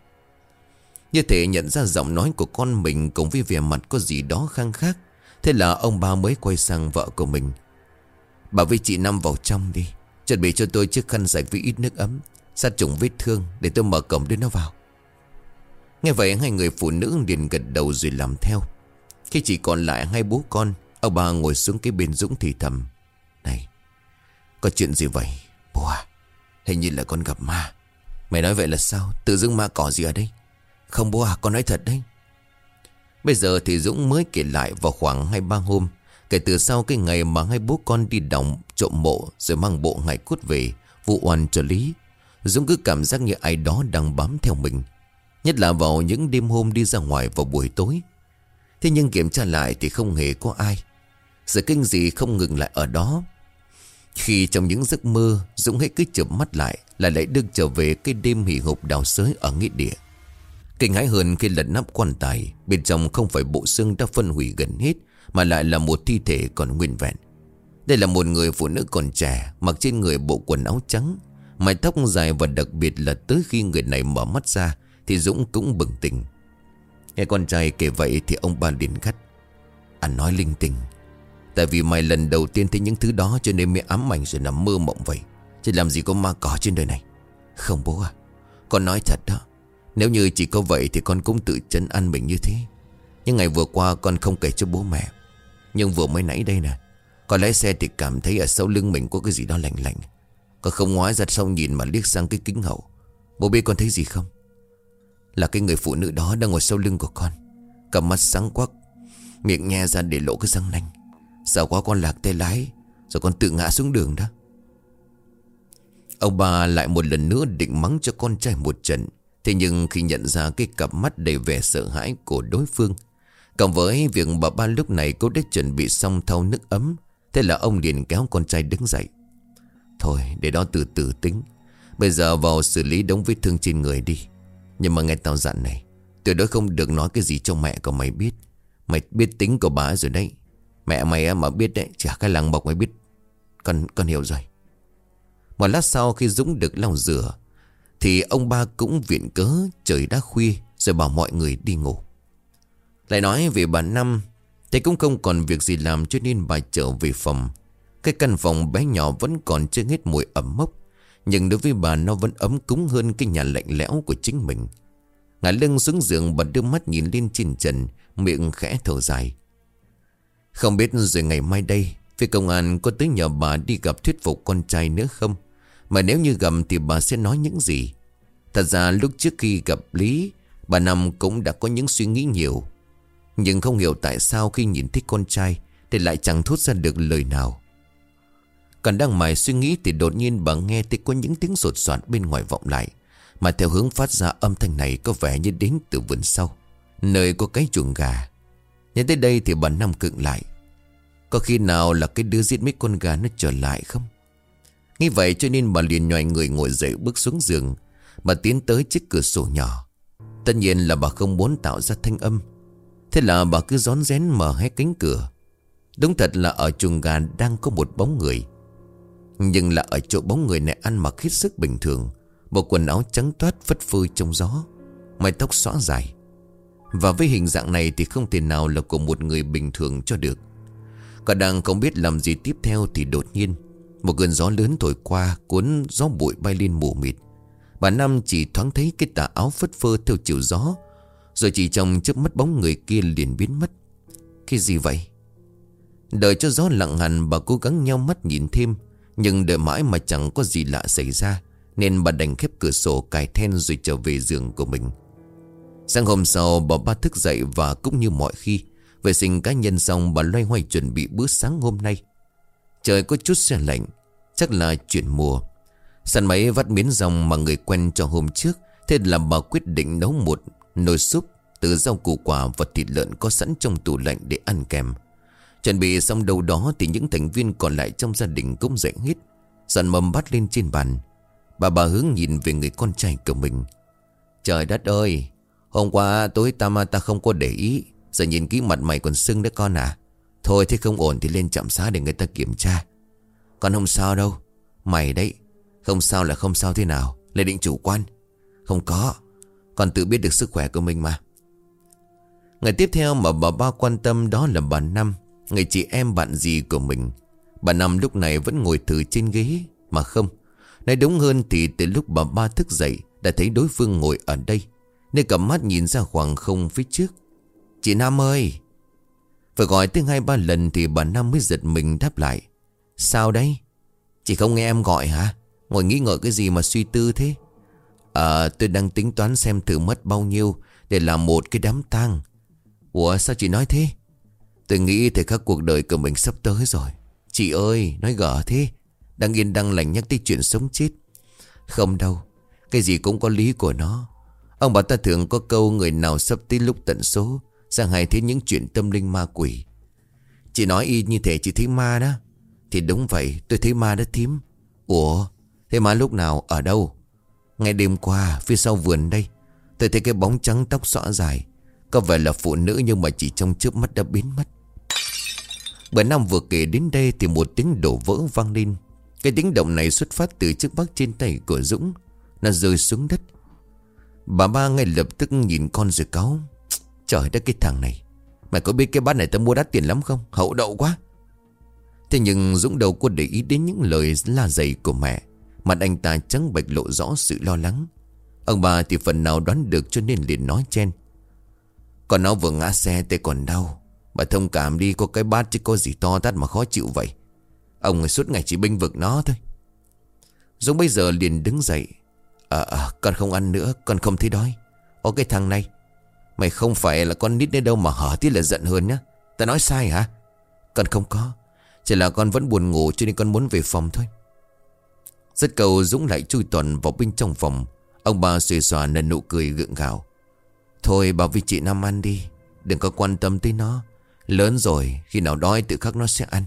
[SPEAKER 1] Như thể nhận ra giọng nói của con mình cùng với vẻ mặt có gì đó khang khác. Thế là ông ba mới quay sang vợ của mình. Bà với chị Năm vào trong đi. Chuẩn bị cho tôi chiếc khăn sạch với ít nước ấm, sát trùng vết thương để tôi mở cổng đưa nó vào. Nghe vậy hai người phụ nữ liền gật đầu rồi làm theo. Khi chỉ còn lại hai bố con, ông bà ngồi xuống cái bên Dũng thì thầm. Này, có chuyện gì vậy? Bố à, hình như là con gặp ma. Mày nói vậy là sao? Tự dưng ma cỏ gì ở đây? Không bố à, con nói thật đấy. Bây giờ thì Dũng mới kể lại vào khoảng hai ba hôm, kể từ sau cái ngày mà hai bố con đi đóng trộm mộ rồi mang bộ hài cốt về vụ oan cho Lý. Dũng cứ cảm giác như ai đó đang bám theo mình, nhất là vào những đêm hôm đi ra ngoài vào buổi tối. Thế nhưng kiểm tra lại thì không hề có ai. Sự kinh dị không ngừng lại ở đó. Khi trong những giấc mơ Dũng hãy cứ chợp mắt lại là lại được trở về cái đêm hì hục đào xới ở nghĩa địa. Kinh hãi hơn khi lật nắp quan tài, bên trong không phải bộ xương đã phân hủy gần hết, mà lại là một thi thể còn nguyên vẹn. Đây là một người phụ nữ còn trẻ, mặc trên người bộ quần áo trắng, mái tóc dài, và đặc biệt là tới khi người này mở mắt ra thì Dũng cũng bừng tỉnh. Nghe con trai kể vậy thì ông ba liền gắt. Anh nói linh tinh. Tại vì mày lần đầu tiên thấy những thứ đó cho nên mới ám ảnh rồi nằm mơ mộng vậy. Chứ làm gì có ma cỏ trên đời này. Không bố à, con nói thật đó. Nếu như chỉ có vậy thì con cũng tự trấn an mình như thế. Nhưng ngày vừa qua con không kể cho bố mẹ. Nhưng vừa mới nãy đây nè, con lái xe thì cảm thấy ở sau lưng mình có cái gì đó lạnh lạnh. Con không ngoái ra sau nhìn mà liếc sang cái kính hậu. Bố biết con thấy gì không? Là cái người phụ nữ đó đang ngồi sau lưng của con, cầm mắt sáng quắc, miệng nhe ra để lộ cái răng nanh. Sợ quá con lạc tay lái, rồi con tự ngã xuống đường đó. Ông bà lại một lần nữa định mắng cho con trai một trận. Thế nhưng khi nhận ra cái cặp mắt đầy vẻ sợ hãi của đối phương, cộng với việc bà ba lúc này cũng đã chuẩn bị xong thau nước ấm, thế là ông liền kéo con trai đứng dậy. Thôi để đó từ từ tính. Bây giờ vào xử lý đống vết thương trên người đi. Nhưng mà nghe tao dặn này, tuyệt đối không được nói cái gì cho mẹ của mày biết. Mày biết tính của bà rồi đấy. Mẹ mày mà biết đấy, chả cái làng mộc mày biết. Con, con hiểu rồi. Một lát sau khi Dũng được lau rửa thì ông ba cũng viện cớ trời đã khuya rồi bảo mọi người đi ngủ. Lại nói về bà Năm, thì cũng không còn việc gì làm cho nên bà trở về phòng. Cái căn phòng bé nhỏ vẫn còn chưa hết mùi ẩm mốc, nhưng đối với bà nó vẫn ấm cúng hơn cái nhà lạnh lẽo của chính mình. Ngả lưng xuống giường, bà đưa mắt nhìn lên trên trần, miệng khẽ thở dài. Không biết rồi ngày mai đây phía công an có tới nhờ bà đi gặp thuyết phục con trai nữa không? Mà nếu như gặp thì bà sẽ nói những gì? Thật ra lúc trước khi gặp Lý, bà Năm cũng đã có những suy nghĩ nhiều. Nhưng không hiểu tại sao khi nhìn thấy con trai thì lại chẳng thốt ra được lời nào. Còn đang mải suy nghĩ thì đột nhiên bà nghe thấy có những tiếng sột soạt bên ngoài vọng lại, mà theo hướng phát ra âm thanh này có vẻ như đến từ vườn sau. nơi có cái chuồng gà. Nhìn tới đây thì bà Năm khựng lại. Có khi nào là cái đứa giết mấy con gà nó trở lại không? Nghĩ vậy cho nên bà liền nhòi người ngồi dậy, bước xuống giường. Bà tiến tới chiếc cửa sổ nhỏ. Tất nhiên là bà không muốn tạo ra thanh âm. Thế là bà cứ rón rén mở hé cánh cửa. Đúng thật là ở chuồng gà đang có một bóng người. Nhưng là ở chỗ bóng người này ăn mặc hết sức bình thường. Bộ quần áo trắng toát phất phơ trong gió, mái tóc xõa dài. Và với hình dạng này thì không thể nào là của một người bình thường cho được. Cả đang không biết làm gì tiếp theo thì đột nhiên một cơn gió lớn thổi qua, cuốn gió bụi bay lên mù mịt. Bà Năm chỉ thoáng thấy cái tà áo phất phơ theo chiều gió, rồi chỉ trong chớp mắt bóng người kia liền biến mất. Cái gì vậy? Đợi cho gió lặng hẳn, bà cố gắng nheo mắt nhìn thêm. Nhưng đợi mãi mà chẳng có gì lạ xảy ra, nên bà đành khép cửa sổ, cài then rồi trở về giường của mình. Sáng hôm sau bà ba thức dậy và cũng như mọi khi vệ sinh cá nhân xong, bà loay hoay chuẩn bị bữa sáng hôm nay. Trời có chút se lạnh, chắc là chuyển mùa. Săn máy vắt miến rong mà người quen cho hôm trước. Thế là bà quyết định nấu một nồi súp từ rau củ quả và thịt lợn có sẵn trong tủ lạnh để ăn kèm. Chuẩn bị xong đâu đó thì những thành viên còn lại trong gia đình cũng dậy hết, dọn mâm bát lên trên bàn. Bà bà hướng nhìn về người con trai của mình. Trời đất ơi, hôm qua tối ta mà ta không có để ý, giờ nhìn kỹ mặt mày còn sưng đấy con à. Thôi thế không ổn thì lên trạm xá để người ta kiểm tra. Con không sao đâu. Mày đấy, không sao là không sao thế nào, lại định chủ quan. Không có, con tự biết được sức khỏe của mình mà. Ngày tiếp theo mà bà ba quan tâm đó là bà Năm, người chị em bạn gì của mình. Bà Năm lúc này vẫn ngồi thử trên ghế. Mà không, nói đúng hơn thì từ lúc bà ba thức dậy đã thấy đối phương ngồi ở đây, nên cầm mắt nhìn ra khoảng không phía trước. Chị Năm ơi! Phải gọi tới hai ba lần thì bà Năm mới giật mình đáp lại. Sao đấy? Chị không nghe em gọi hả? Ngồi nghĩ ngợi cái gì mà suy tư thế? À, tôi đang tính toán xem thử mất bao nhiêu để làm một cái đám tang. Ủa sao chị nói thế? Tôi nghĩ thời khắc cuộc đời của mình sắp tới rồi. Chị ơi, nói gở thế. Đang yên đang lành nhắc tới chuyện sống chết. Không đâu, cái gì cũng có lý của nó. Ông bà ta thường có câu người nào sắp tới lúc tận số sang hay thấy những chuyện tâm linh ma quỷ. Chị nói y như thể chị thấy ma đó. Thì đúng vậy, tôi thấy ma đó thím. Ủa, thế ma lúc nào, ở đâu? Ngay đêm qua, phía sau vườn đây, tôi thấy cái bóng trắng tóc xõa dài. Có vẻ là phụ nữ nhưng mà chỉ trong chớp mắt đã biến mất. Bữa Năm vừa kể đến đây thì một tiếng đổ vỡ vang lên. Cái tiếng động này xuất phát từ chiếc bát trên tay của Dũng. Nó rơi xuống đất. Bà ba ngay lập tức nhìn con rồi cáu. Trời đất, cái thằng này, mày có biết cái bát này tao mua đắt tiền lắm không? Hậu đậu quá. Thế nhưng Dũng đâu có để ý đến những lời la dày của mẹ. Mặt anh ta trắng bệch lộ rõ sự lo lắng. Ông bà thì phần nào đoán được cho nên liền nói chen. Còn nó vừa ngã xe tay còn đau. Bà thông cảm đi, có cái bát chứ có gì to tát mà khó chịu vậy. Ông ấy suốt ngày chỉ bênh vực nó thôi. Dũng bây giờ liền đứng dậy. Ờ à, con không ăn nữa, con không thấy đói. Ô cái thằng này, mày không phải là con nít đến đâu mà hở tí là giận hơn nhá. Ta nói sai hả? Con không có, chỉ là con vẫn buồn ngủ cho nên con muốn về phòng thôi. Rất cầu Dũng lại chui toàn vào bên trong phòng. Ông bà xuề xòa nở nụ cười gượng gạo. Thôi bảo với chị Năm ăn đi, đừng có quan tâm tới nó. Lớn rồi, khi nào đói tự khắc nó sẽ ăn.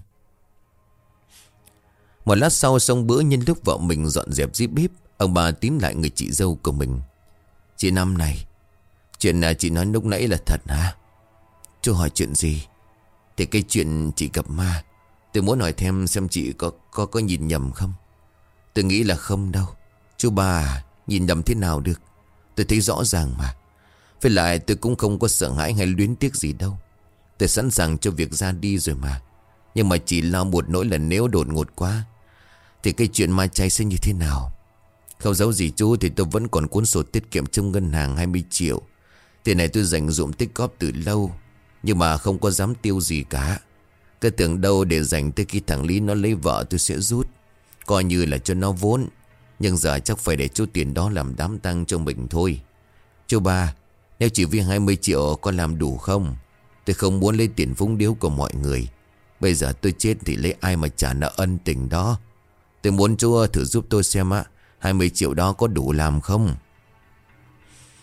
[SPEAKER 1] Một lát sau xong bữa, nhân lúc vợ mình dọn dẹp dưới bếp, ông bà tím lại người chị dâu của mình. Chị Năm này, chuyện là chị nói lúc nãy là thật hả? Chú hỏi chuyện gì? Thì cái chuyện chị gặp ma, tôi muốn hỏi thêm xem chị có có có nhìn nhầm không? Tôi nghĩ là không đâu. Chú bà nhìn nhầm thế nào được? Tôi thấy rõ ràng mà. Với lại tôi cũng không có sợ hãi hay luyến tiếc gì đâu. Tôi sẵn sàng cho việc ra đi rồi mà. Nhưng mà chỉ lo một nỗi là nếu đột ngột quá thì cái chuyện ma chay sẽ như thế nào. Không giấu gì chú thì tôi vẫn còn cuốn sổ tiết kiệm trong ngân hàng hai mươi triệu. Tiền này tôi dành dụm tích góp từ lâu, nhưng mà không có dám tiêu gì cả. Cứ tưởng đâu để dành tới khi thằng Lý nó lấy vợ tôi sẽ rút, coi như là cho nó vốn. Nhưng giờ chắc phải để chú tiền đó làm đám tang cho mình thôi. Chú ba, nếu chỉ vì hai mươi triệu có làm đủ không? Tôi không muốn lấy tiền phúng điếu của mọi người. Bây giờ tôi chết thì lấy ai mà trả nợ ân tình đó. Tôi muốn chú thử giúp tôi xem á, hai mươi triệu đó có đủ làm không?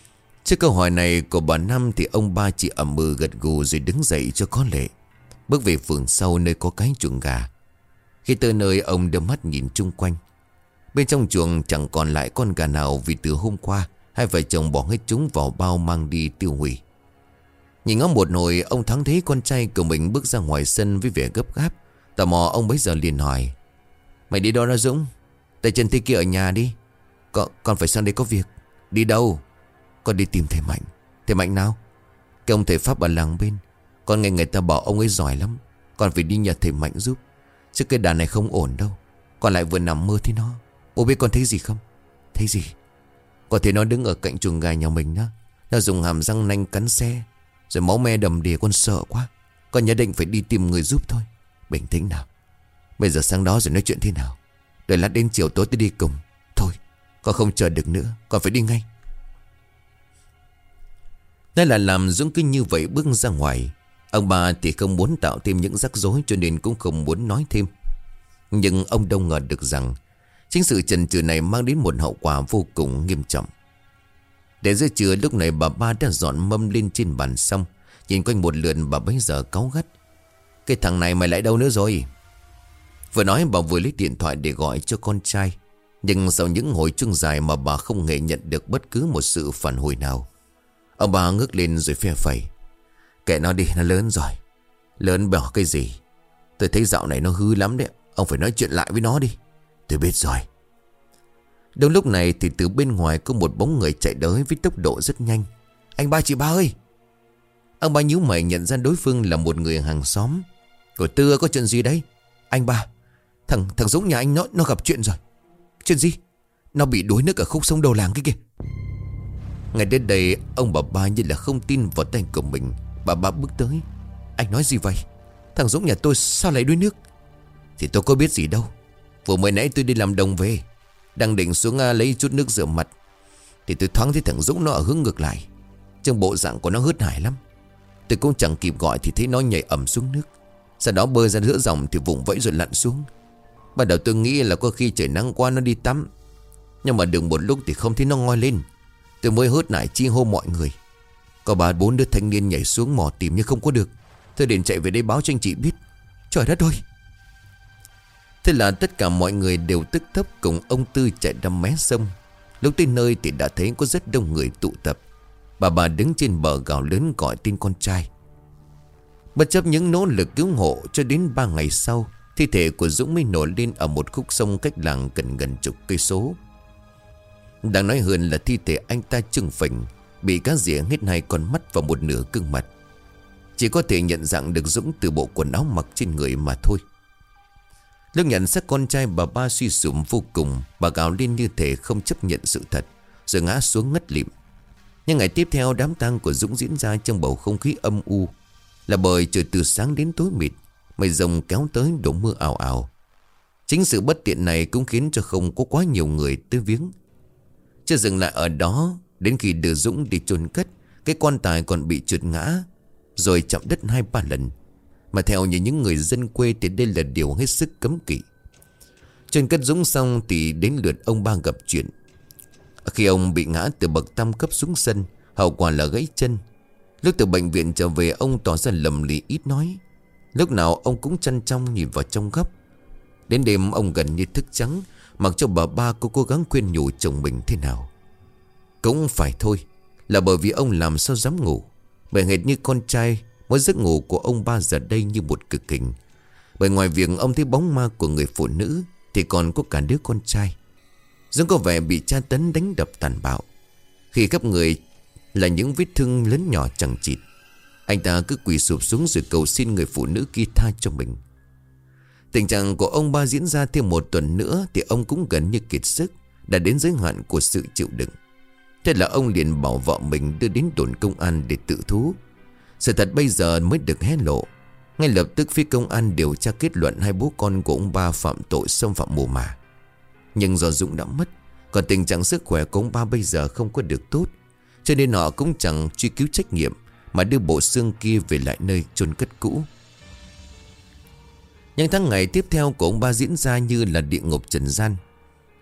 [SPEAKER 1] Trước câu hỏi này của bà Năm thì ông ba chỉ ậm ừ gật gù rồi đứng dậy cho có lệ, bước về vườn sau nơi có cái chuồng gà. Khi tới nơi, ông đưa mắt nhìn chung quanh. Bên trong chuồng chẳng còn lại con gà nào, vì từ hôm qua hai vợ chồng bỏ hết chúng vào bao mang đi tiêu hủy. Nhìn ngó một hồi, ông thoáng thấy con trai của mình bước ra ngoài sân với vẻ gấp gáp. Tò mò ông bấy giờ liền hỏi: "Mày đi đâu đó Dũng? Tay chân thế kia ở nhà đi. Con, con phải sang đây có việc." "Đi đâu?" "Con đi tìm thầy Mạnh." "Thầy Mạnh nào?" "Cái ông thầy Pháp ở làng bên. Con nghe người ta bảo ông ấy giỏi lắm. Con phải đi nhờ thầy Mạnh giúp. Chứ cái đàn này không ổn đâu. Con lại vừa nằm mơ thấy nó." "Bố biết con thấy gì không?" "Thấy gì?" "Con thấy nó đứng ở cạnh chuồng gà nhà mình đó. Nó dùng hàm răng nanh cắn xe, rồi máu me đầm đìa, con sợ quá. Con nhất định phải đi tìm người giúp thôi. Bình tĩnh nào. Bây giờ sang đó rồi nói chuyện thế nào. Đợi lát đến chiều tối tôi đi cùng. Thôi, con không chờ được nữa. Con phải đi ngay." Đây là làm Dũng cứ như vậy bước ra ngoài. Ông bà thì không muốn tạo thêm những rắc rối, cho nên cũng không muốn nói thêm. Nhưng ông đâu ngờ được rằng chính sự chần chừ này mang đến một hậu quả vô cùng nghiêm trọng. Để giữa trưa lúc này, bà ba đã dọn mâm lên trên bàn xong. Nhìn quanh một lượt, bà bấy giờ cáu gắt: "Cái thằng này mày lại đâu nữa rồi?" Vừa nói bà vừa lấy điện thoại để gọi cho con trai. Nhưng sau những hồi chuông dài mà bà không hề nhận được bất cứ một sự phản hồi nào. Ông bà ngước lên rồi phe phẩy: "Kệ nó đi, nó lớn rồi. Lớn bỏ cái gì. Tôi thấy dạo này nó hư lắm đấy. Ông phải nói chuyện lại với nó đi." "Tôi biết rồi." Đúng lúc này thì từ bên ngoài có một bóng người chạy tới với tốc độ rất nhanh. "Anh ba, chị ba ơi!" Ông ba nhíu mày nhận ra đối phương là một người hàng xóm. "Của Tư, có chuyện gì đấy?" "Anh ba, thằng thằng Dũng nhà anh nó nó gặp chuyện rồi." "Chuyện gì?" "Nó bị đuối nước ở khúc sông đầu làng kia kìa." Ngay đến đây, ông bà ba như là không tin vào tay của mình. Bà ba bước tới: "Anh nói gì vậy? Thằng Dũng nhà tôi sao lại đuối nước?" "Thì tôi có biết gì đâu. Vừa mới nãy tôi đi làm đồng về, đang định xuống uh, lấy chút nước rửa mặt, thì tôi thoáng thấy thằng Dũng nó ở hướng ngược lại. Trông bộ dạng của nó hớt hải lắm. Tôi cũng chẳng kịp gọi thì thấy nó nhảy ẩm xuống nước. Sau đó bơi ra giữa dòng thì vùng vẫy rồi lặn xuống. Ban đầu tôi nghĩ là có khi trời nắng quá nó đi tắm, nhưng mà được một lúc thì không thấy nó ngoi lên. Tôi mới hớt hải chi hô mọi người. Có ba bốn đứa thanh niên nhảy xuống mò tìm nhưng không có được. Tôi định chạy về đây báo cho anh chị biết. Trời đất ơi!" Thế là tất cả mọi người đều tức tốc cùng ông Tư chạy ra mé sông. Lúc tới nơi thì đã thấy có rất đông người tụ tập. Bà bà đứng trên bờ gào lớn gọi tên con trai. Bất chấp những nỗ lực cứu hộ, cho đến ba ngày sau, thi thể của Dũng mới nổi lên ở một khúc sông cách làng gần gần chục cây số. Đáng nói hơn là thi thể anh ta trừng phình, bị cá rỉa hết hai con mắt và một nửa gương mặt. Chỉ có thể nhận dạng được Dũng từ bộ quần áo mặc trên người mà thôi. Lúc nhận xác con trai, bà ba suy sụp vô cùng. Bà gào lên như thể không chấp nhận sự thật, rồi ngã xuống ngất lịm. Nhưng ngày tiếp theo, đám tang của Dũng diễn ra trong bầu không khí âm u. Là bởi trời từ sáng đến tối mịt, mây rồng kéo tới đổ mưa ào ào. Chính sự bất tiện này cũng khiến cho không có quá nhiều người tới viếng. Chưa dừng lại ở đó, đến khi đưa Dũng đi chôn cất, cái quan tài còn bị trượt ngã, rồi chạm đất hai ba lần. Mà theo như những người dân quê thì đây là điều hết sức cấm kỵ. Chôn cất Dũng xong thì đến lượt ông ba gặp chuyện. Khi ông bị ngã từ bậc tam cấp xuống sân, hậu quả là gãy chân. Lúc từ bệnh viện trở về, ông tỏ ra lầm lì ít nói. Lúc nào ông cũng chăn trong nhìn vào trong góc. Đến đêm ông gần như thức trắng, mặc cho bà ba cô cố gắng khuyên nhủ chồng mình thế nào. Cũng phải thôi, là bởi vì ông làm sao dám ngủ. Bởi hệt như con trai, mỗi giấc ngủ của ông ba giờ đây như một cực hình. Bởi ngoài việc ông thấy bóng ma của người phụ nữ, thì còn có cả đứa con trai. Dũng có vẻ bị tra tấn đánh đập tàn bạo. Khi khắp người là những vết thương lớn nhỏ chẳng chịt, anh ta cứ quỳ sụp xuống rồi cầu xin người phụ nữ kia tha cho mình. Tình trạng của ông ba diễn ra thêm một tuần nữa thì ông cũng gần như kiệt sức, đã đến giới hạn của sự chịu đựng. Thế là ông liền bảo vợ mình đưa đến đồn công an để tự thú. Sự thật bây giờ mới được hé lộ. Ngay lập tức phía công an điều tra kết luận hai bố con của ông ba phạm tội xâm phạm mồ mả. Nhưng do Dũng đã mất, còn tình trạng sức khỏe của ông ba bây giờ không có được tốt, cho nên họ cũng chẳng truy cứu trách nhiệm, mà đưa bộ xương kia về lại nơi chôn cất cũ. Những tháng ngày tiếp theo của ông ba diễn ra như là địa ngục trần gian.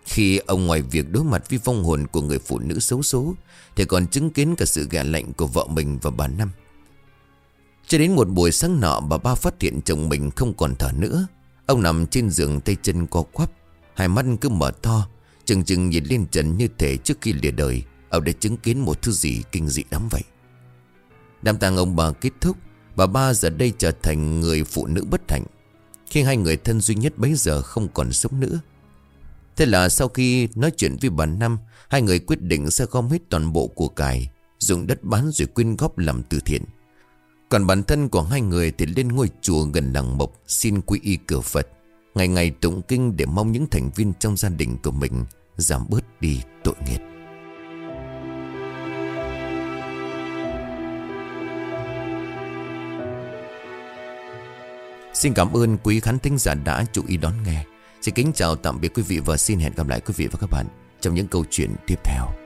[SPEAKER 1] Khi ông ngoài việc đối mặt với vong hồn của người phụ nữ xấu số thì còn chứng kiến cả sự ghẻ lạnh của vợ mình và bà Năm. Cho đến một buổi sáng nọ, bà ba phát hiện chồng mình không còn thở nữa. Ông nằm trên giường, tay chân co quắp, hai mắt cứ mở to, chừng chừng nhìn lên trần như thể trước khi lìa đời ông đã chứng kiến một thứ gì kinh dị lắm vậy. Đám tang ông bà kết thúc, bà ba giờ đây trở thành người phụ nữ bất hạnh khi hai người thân duy nhất bấy giờ không còn sống nữa. Thế là sau khi nói chuyện với bà Năm, hai người quyết định sẽ gom hết toàn bộ của cải, dùng đất bán rồi quyên góp làm từ thiện. Còn bản thân của hai người thì lên ngôi chùa gần làng Mộc xin quy y cửa Phật, ngày ngày tụng kinh để mong những thành viên trong gia đình của mình giảm bớt đi tội nghiệp. Xin cảm ơn quý khán thính giả đã chú ý đón nghe. Xin kính chào tạm biệt quý vị và xin hẹn gặp lại quý vị và các bạn trong những câu chuyện tiếp theo.